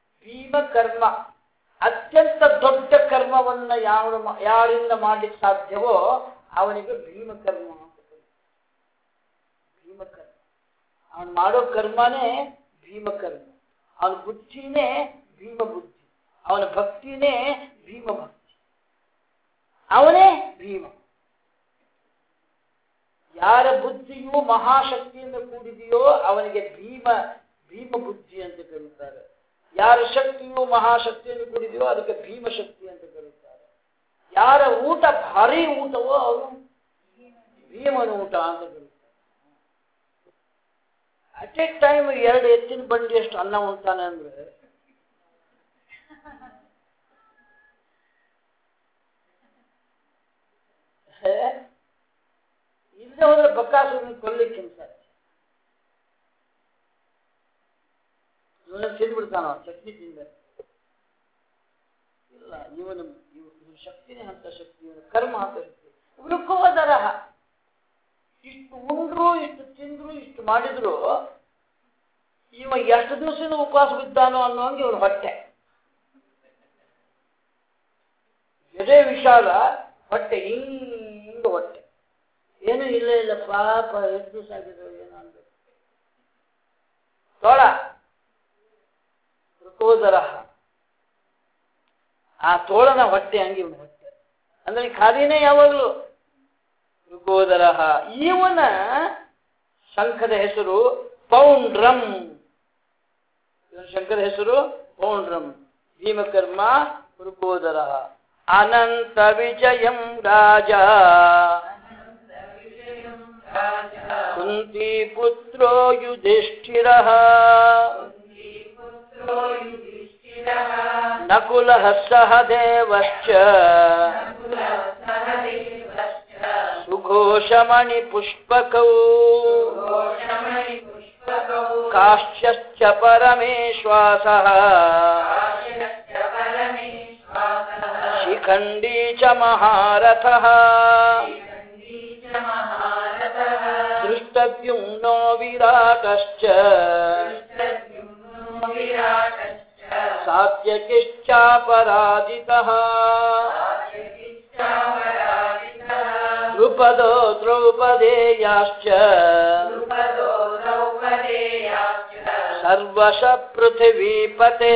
ಅತ್ಯಂತ ದೊಡ್ಡ ಕರ್ಮವನ್ನ ಯಾರಿಂದ ಮಾಡ್ಲಿಕ್ಕೆ ಸಾಧ್ಯವೋ ಅವನಿಗೆ ಭೀಮಕರ್ಮ ಅಂತ ಕರೀತಾರೆ. ಭೀಮಕರ್ಮ, ಅವನು ಮಾಡೋ ಕರ್ಮನೇ ಭೀಮಕರ್ಮ. ಅವನ ಬುದ್ಧಿನೇ ಭೀಮಬುದ್ಧಿ, ಅವನ ಭಕ್ತಿನೇ ಭೀಮಭಕ್ತಿ, ಅವನೇ ಭೀಮ. ಯಾರ ಬುದ್ಧಿಯು ಮಹಾಶಕ್ತಿಯಿಂದ ಕೂಡಿದೆಯೋ ಅವನಿಗೆ ಭೀಮ ಬುದ್ಧಿ ಅಂತ ಕರೀತಾರೆ. ಯಾರ ಶಕ್ತಿಯು ಮಹಾಶಕ್ತಿಯನ್ನು ಕೂಡಿದೆಯೋ ಅದಕ್ಕೆ ಭೀಮಶಕ್ತಿ ಅಂತ ಕರೀತಾರೆ. ಯಾರ ಊಟ ಭಾರಿ ಊಟವೋ ಅವರು ಭೀಮನ ಊಟ ಅಂತ ಕರೀತಾರೆ. ಅಟ್ ಎ ಟೈಮ್ 2 ಎತ್ತಿನ ಬಂಡಿ ಎಷ್ಟು ಅನ್ನ ಉಂಟಾನೆ ಅಂದ್ರೆ ಇಲ್ಲದೆ ಹೋದ್ರೆ ಬಕ್ಕಾಸುರನ್ನ ಕೊಲ್ಲಿಕ್ಕೆ ಸಾಧ್ಯ. ಇವನ ತಿಂದ್ಬಿಡ್ತಾನ ಚಟ್ನಿ ತಿಂದ ಇಲ್ಲ, ಇವನ ಶಕ್ತಿನೇ ಅಂತ ಶಕ್ತಿ, ಇವನ ಕರ್ಮ ಅಂತ ಶಕ್ತಿ. ವೃಕೋದರ ಇಷ್ಟು ಉಂಡ್ರು, ಇಷ್ಟು ತಿಂದ್ರು, ಇಷ್ಟು ಮಾಡಿದ್ರು, ಇವ ಎಷ್ಟು ದಿವಸದಿಂದ ಉಪವಾಸ ಬಿದ್ದಾನೋ ಅನ್ನೋಂಗೆ ಇವನು ಹೊಟ್ಟೆ ಎದೆ ವಿಶಾಲ, ಹೊಟ್ಟೆ ಹಿಂಗ ಹೊಟ್ಟೆ ಏನೂ ಇಲ್ಲ ಇಲ್ಲ ಪಾಪ ಎಷ್ಟು ದಿವಸ ಆಗಿದ್ರು ಏನೋ ಅನ್ಬೇಕು. ತೋಳ ವೃಕೋದರ, ಆ ತೋಳನ ಹೊಟ್ಟೆ ಹಂಗೆ ಇವನು ಹೊಟ್ಟೆ ಅಂದ್ರೆ ಖಾಲಿನೇ ಯಾವಾಗಲೂ ವೃಕೋದರ. ಇವನ ಶಂಖದ ಹೆಸರು ಪೌಂಡ್ರಂ. ಇವನ ಶಂಖದ ಹೆಸರು ಪೌಂಡ್ರಂ. ಭೀಮಕರ್ಮ ವೃಕೋದರ. ಅನಂತ ವಿಜಯಂ ರಾಜ ಕುಂತಿ ಪುತ್ರೋ ಯುಧಿಷ್ಠಿರಃ ನಕುಲಃ ಸಹದೇವಶ್ಚ ಸುಘೋಷಮಣಿ ಪುಷ್ಪಕೌ ಕಾಶ್ಯಶ್ಚ ಪರಮೇಶ್ವಾಸಃ ಶಿಖಂಡಿ ಚ ಮಹಾರಥಃ ದೃಷ್ಟದ್ಯುಮ್ನೋ ವಿರಾಟಶ್ಚ ಸಾತ್ಯಕಿಶ್ಚಾಪರಾಜಿತಃ ದ್ರುಪದೋ ದ್ರೌಪದೇಯಾಶ್ಚ ಸರ್ವಶ ಪೃಥಿವೀಪತೆ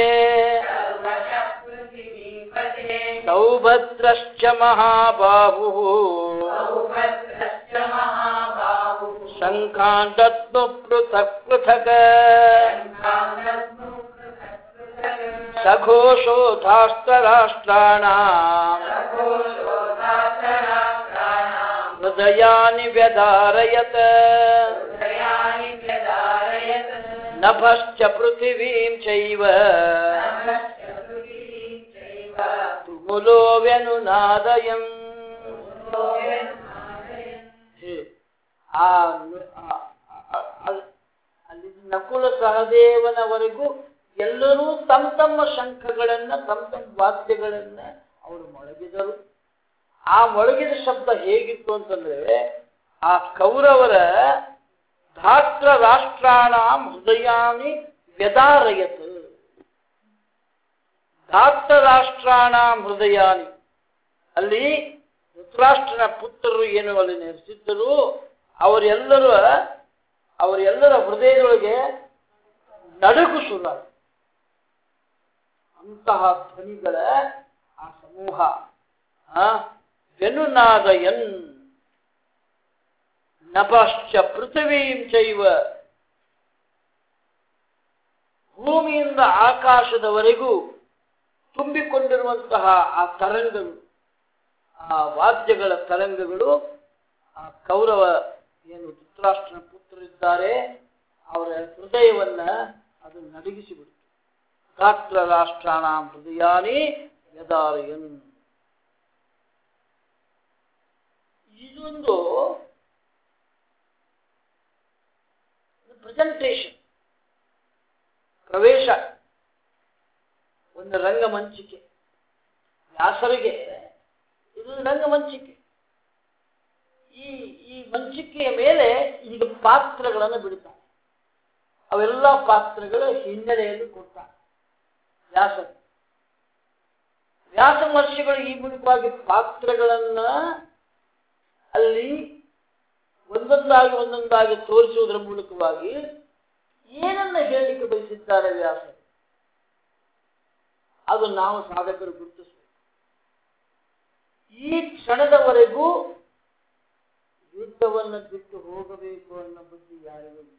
ಸೌಭದ್ರಶ್ಚ ಮಹಾಬಾಹುಃ ಶಂಖಾನ್ ದದ್ಮು ಪೃಥಕ್ ಪೃಥಕ್ ಸಘೋಷೋ ಧಾಸ್ತ್ರರಾಷ್ಟ್ರಾಣಾಂ ಹೃದಯಾನಿ ವ್ಯಧಾರಯತ್ ನಭಶ್ಚ ಪೃಥಿವೀಂ ಚೈವ ತುಮುಲೋ ವ್ಯನುನಾದಯಂ. ಅಲ್ಲಿ ನಕುಲ ಸಹದೇವನವರೆಗೂ ಎಲ್ಲರೂ ತಮ್ಮ ತಮ್ಮ ಶಂಖಗಳನ್ನ ತಮ್ಮ ತಮ್ಮ ವಾದ್ಯಗಳನ್ನ ಅವರು ಮೊಳಗಿದರು. ಆ ಮೊಳಗಿದ ಶಬ್ದ ಹೇಗಿತ್ತು ಅಂತಂದ್ರೆ, ಆ ಕೌರವರ ಧಾತ್ರ ರಾಷ್ಟ್ರಾಣಾಂ ಹೃದಯಾನಿ ವ್ಯದಾರಯತ್. ಧಾತ್ರ ರಾಷ್ಟ್ರಾಣಾಂ ಹೃದಯಾನಿ, ಅಲ್ಲಿ ಧೃತರಾಷ್ಟ್ರನ ಪುತ್ರರು ಏನು ಅಲ್ಲಿ ನೆಲೆಸಿದ್ದರು, ಅವರೆಲ್ಲರ ಹೃದಯದೊಳಗೆ ನಡುಗು ಶುರು. ಅಂತಹ ಧ್ವನಿಗಳ ಆ ಸಮೂಹ ವೆನುನಾದಯನ್ ನಭಶ್ಚ ಪೃಥ್ವೀಂ ಚೈವ, ಭೂಮಿಯಿಂದ ಆಕಾಶದವರೆಗೂ ತುಂಬಿಕೊಂಡಿರುವಂತಹ ಆ ತರಂಗಗಳು, ಆ ವಾದ್ಯಗಳ ತರಂಗಗಳು ಆ ಕೌರವ ಏನು ಧೃತರಾಷ್ಟ್ರನ ಪುತ್ರರಿದ್ದಾರೆ ಅವರ ಹೃದಯವನ್ನ ಅದು ನಡಗಿಸಿಬಿಡ್ತು. ಧಾತ್ರ ರಾಷ್ಟ್ರಾಣಾಂ ಹೃದಯಾನಿ ವ್ಯದಾರಯನ್. ಇದೊಂದು ಪ್ರೆಸೆಂಟೇಷನ್, ಪ್ರವೇಶ, ಒಂದು ರಂಗಮಂಚಿಕೆ. ವ್ಯಾಸರಿಗೆ ಇದು ರಂಗಮಂಚಿಕೆ. ಈ ಮಂಚಿಕೆಯ ಮೇಲೆ ಈಗ ಪಾತ್ರಗಳನ್ನು ಬಿಡುತ್ತಾರೆ. ಅವೆಲ್ಲ ಪಾತ್ರಗಳ ಹಿನ್ನೆಲೆಯಲ್ಲಿ ಕೊಡ್ತಾರೆ ವ್ಯಾಸ ಮಹರ್ಷಿಗಳು ಈ ಮೂಲಕವಾಗಿ ಪಾತ್ರಗಳನ್ನ ಅಲ್ಲಿ ಒಂದೊಂದಾಗಿ ತೋರಿಸುವುದರ ಮೂಲಕವಾಗಿ ಏನನ್ನ ಹೇಳಲಿಕ್ಕೆ ಬಯಸಿದ್ದಾರೆ ವ್ಯಾಸರು, ಅದು ನಾವು ಸಾಧಕರು ಗುರುತಿಸಬೇಕು. ಈ ಕ್ಷಣದವರೆಗೂ ಯುದ್ಧವನ್ನು ಬಿಟ್ಟು ಹೋಗಬೇಕು ಅನ್ನೋ ಬುದ್ಧಿ ಯಾರಿಗೂ ಇಲ್ಲ.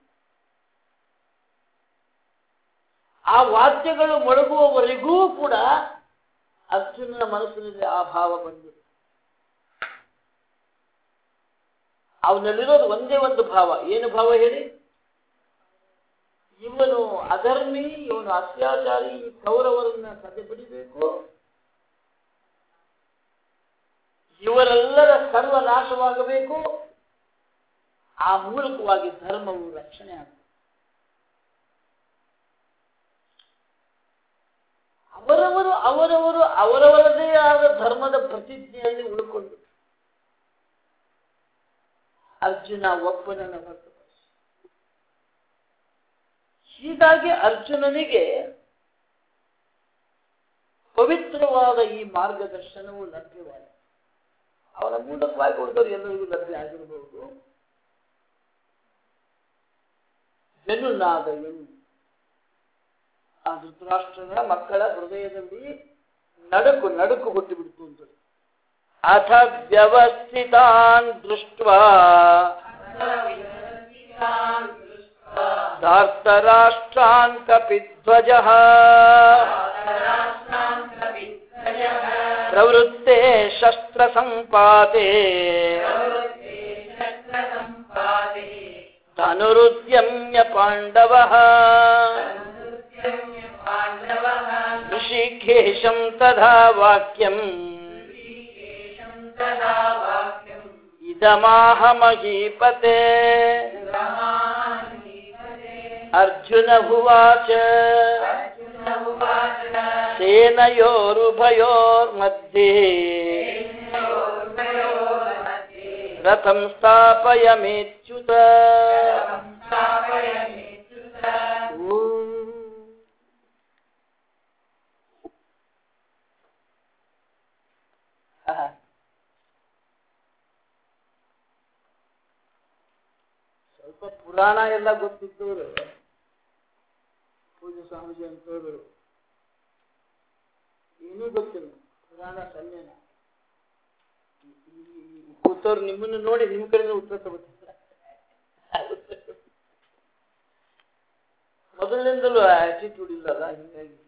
ಆ ವಾದ್ಯಗಳು ಮೊಳಗುವವರೆಗೂ ಕೂಡ ಅರ್ಜುನನ ಮನಸ್ಸಿನಲ್ಲಿ ಆ ಭಾವ ಬಂದಿದೆ. ಅವನಲ್ಲಿರೋದು ಒಂದೇ ಒಂದು ಭಾವ. ಏನು ಭಾವ ಹೇಳಿ? ಇವನು ಅಧರ್ಮಿ, ಇವನು ಅತ್ಯಾಚಾರಿ, ಈ ಕೌರವರನ್ನ ಸದೆ ಬಡಿಬೇಕು, ಇವರೆಲ್ಲರ ಸರ್ವನಾಶವಾಗಬೇಕು. ಆ ಮೂಲಕವಾಗಿ ಧರ್ಮವು ರಕ್ಷಣೆ ಆಗ್ತದೆ. ಅವರವರದೇ ಆದ ಧರ್ಮದ ಪ್ರತಿಜ್ಞೆಯಲ್ಲಿ ಉಳ್ಕೊಂಡು ಅರ್ಜುನ ಒಬ್ಬನನ್ನು ಹೊರತುಪಡಿಸಿ. ಹೀಗಾಗಿ ಅರ್ಜುನನಿಗೆ ಪವಿತ್ರವಾದ ಈ ಮಾರ್ಗದರ್ಶನವು ಲಭ್ಯವಾಗಿದೆ. ಅವನ ಮೂಲಕವಾಗಿ ಉಳಿದವರು ಎಲ್ಲರಿಗೂ ಲಭ್ಯ ಆಗಿರಬಹುದು. ಬೆನ್ನುನಾದ ಎನ್ನು ಆ ಧೃತರಾಷ್ಟ್ರನ ಮಕ್ಕಳ ಹೃದಯದಲ್ಲಿ ನಡುಕು ಹುಟ್ಟಿಬಿಡ್ತು ಅಂತ. ಅಥ ವ್ಯವಸ್ಥಿತಾನ್ ದೃಷ್ಟ್ವಾ ಧಾರ್ತರಾಷ್ಟ್ರಾನ್ ಕಪಿಧ್ವಜಃ ಪ್ರವೃತ್ತೆ ಶಸ್ತ್ರ ಸಂಪಾತೆ ಧನುರುದ್ಯಮ್ಯ ಪಾಂಡವಃ ಋಷಿಕೇಶಂ ತಥಾ ವಾಕ್ಯಂ ಇದಮಾಹ ಮಹೀಪತೆ. ಅರ್ಜುನ ಉವಾಚ ಸೇನಯೋರುಭಯೋರ್मध्ये ರಥಂ ಸ್ಥಾಪಯಾಮ್ಯಚ್ಯುತ. ಸ್ವಲ್ಪ ಪುರಾಣ ಎಲ್ಲ ಗೊತ್ತಿದ್ದವರು, ಪೂಜ್ಯ ಸ್ವಾಮೀಜಿ ಅಂತವರು ಏನೂ ಗೊತ್ತಿಲ್ಲ, ಪುರಾಣ ಸನ್ನೆನ ಕೂತವ್ರು ನಿಮ್ಮನ್ನು ನೋಡಿ ನಿಮ್ಮ ಕಡೆ ಉತ್ತರ ತಗೋತಿಲ್ಲ. ಮೊದಲಿನಿಂದಲೂ ಆಟಿಟ್ಯೂಡ್ ಇಲ್ಲಲ್ಲ, ಹಿಂಗಾಗಿ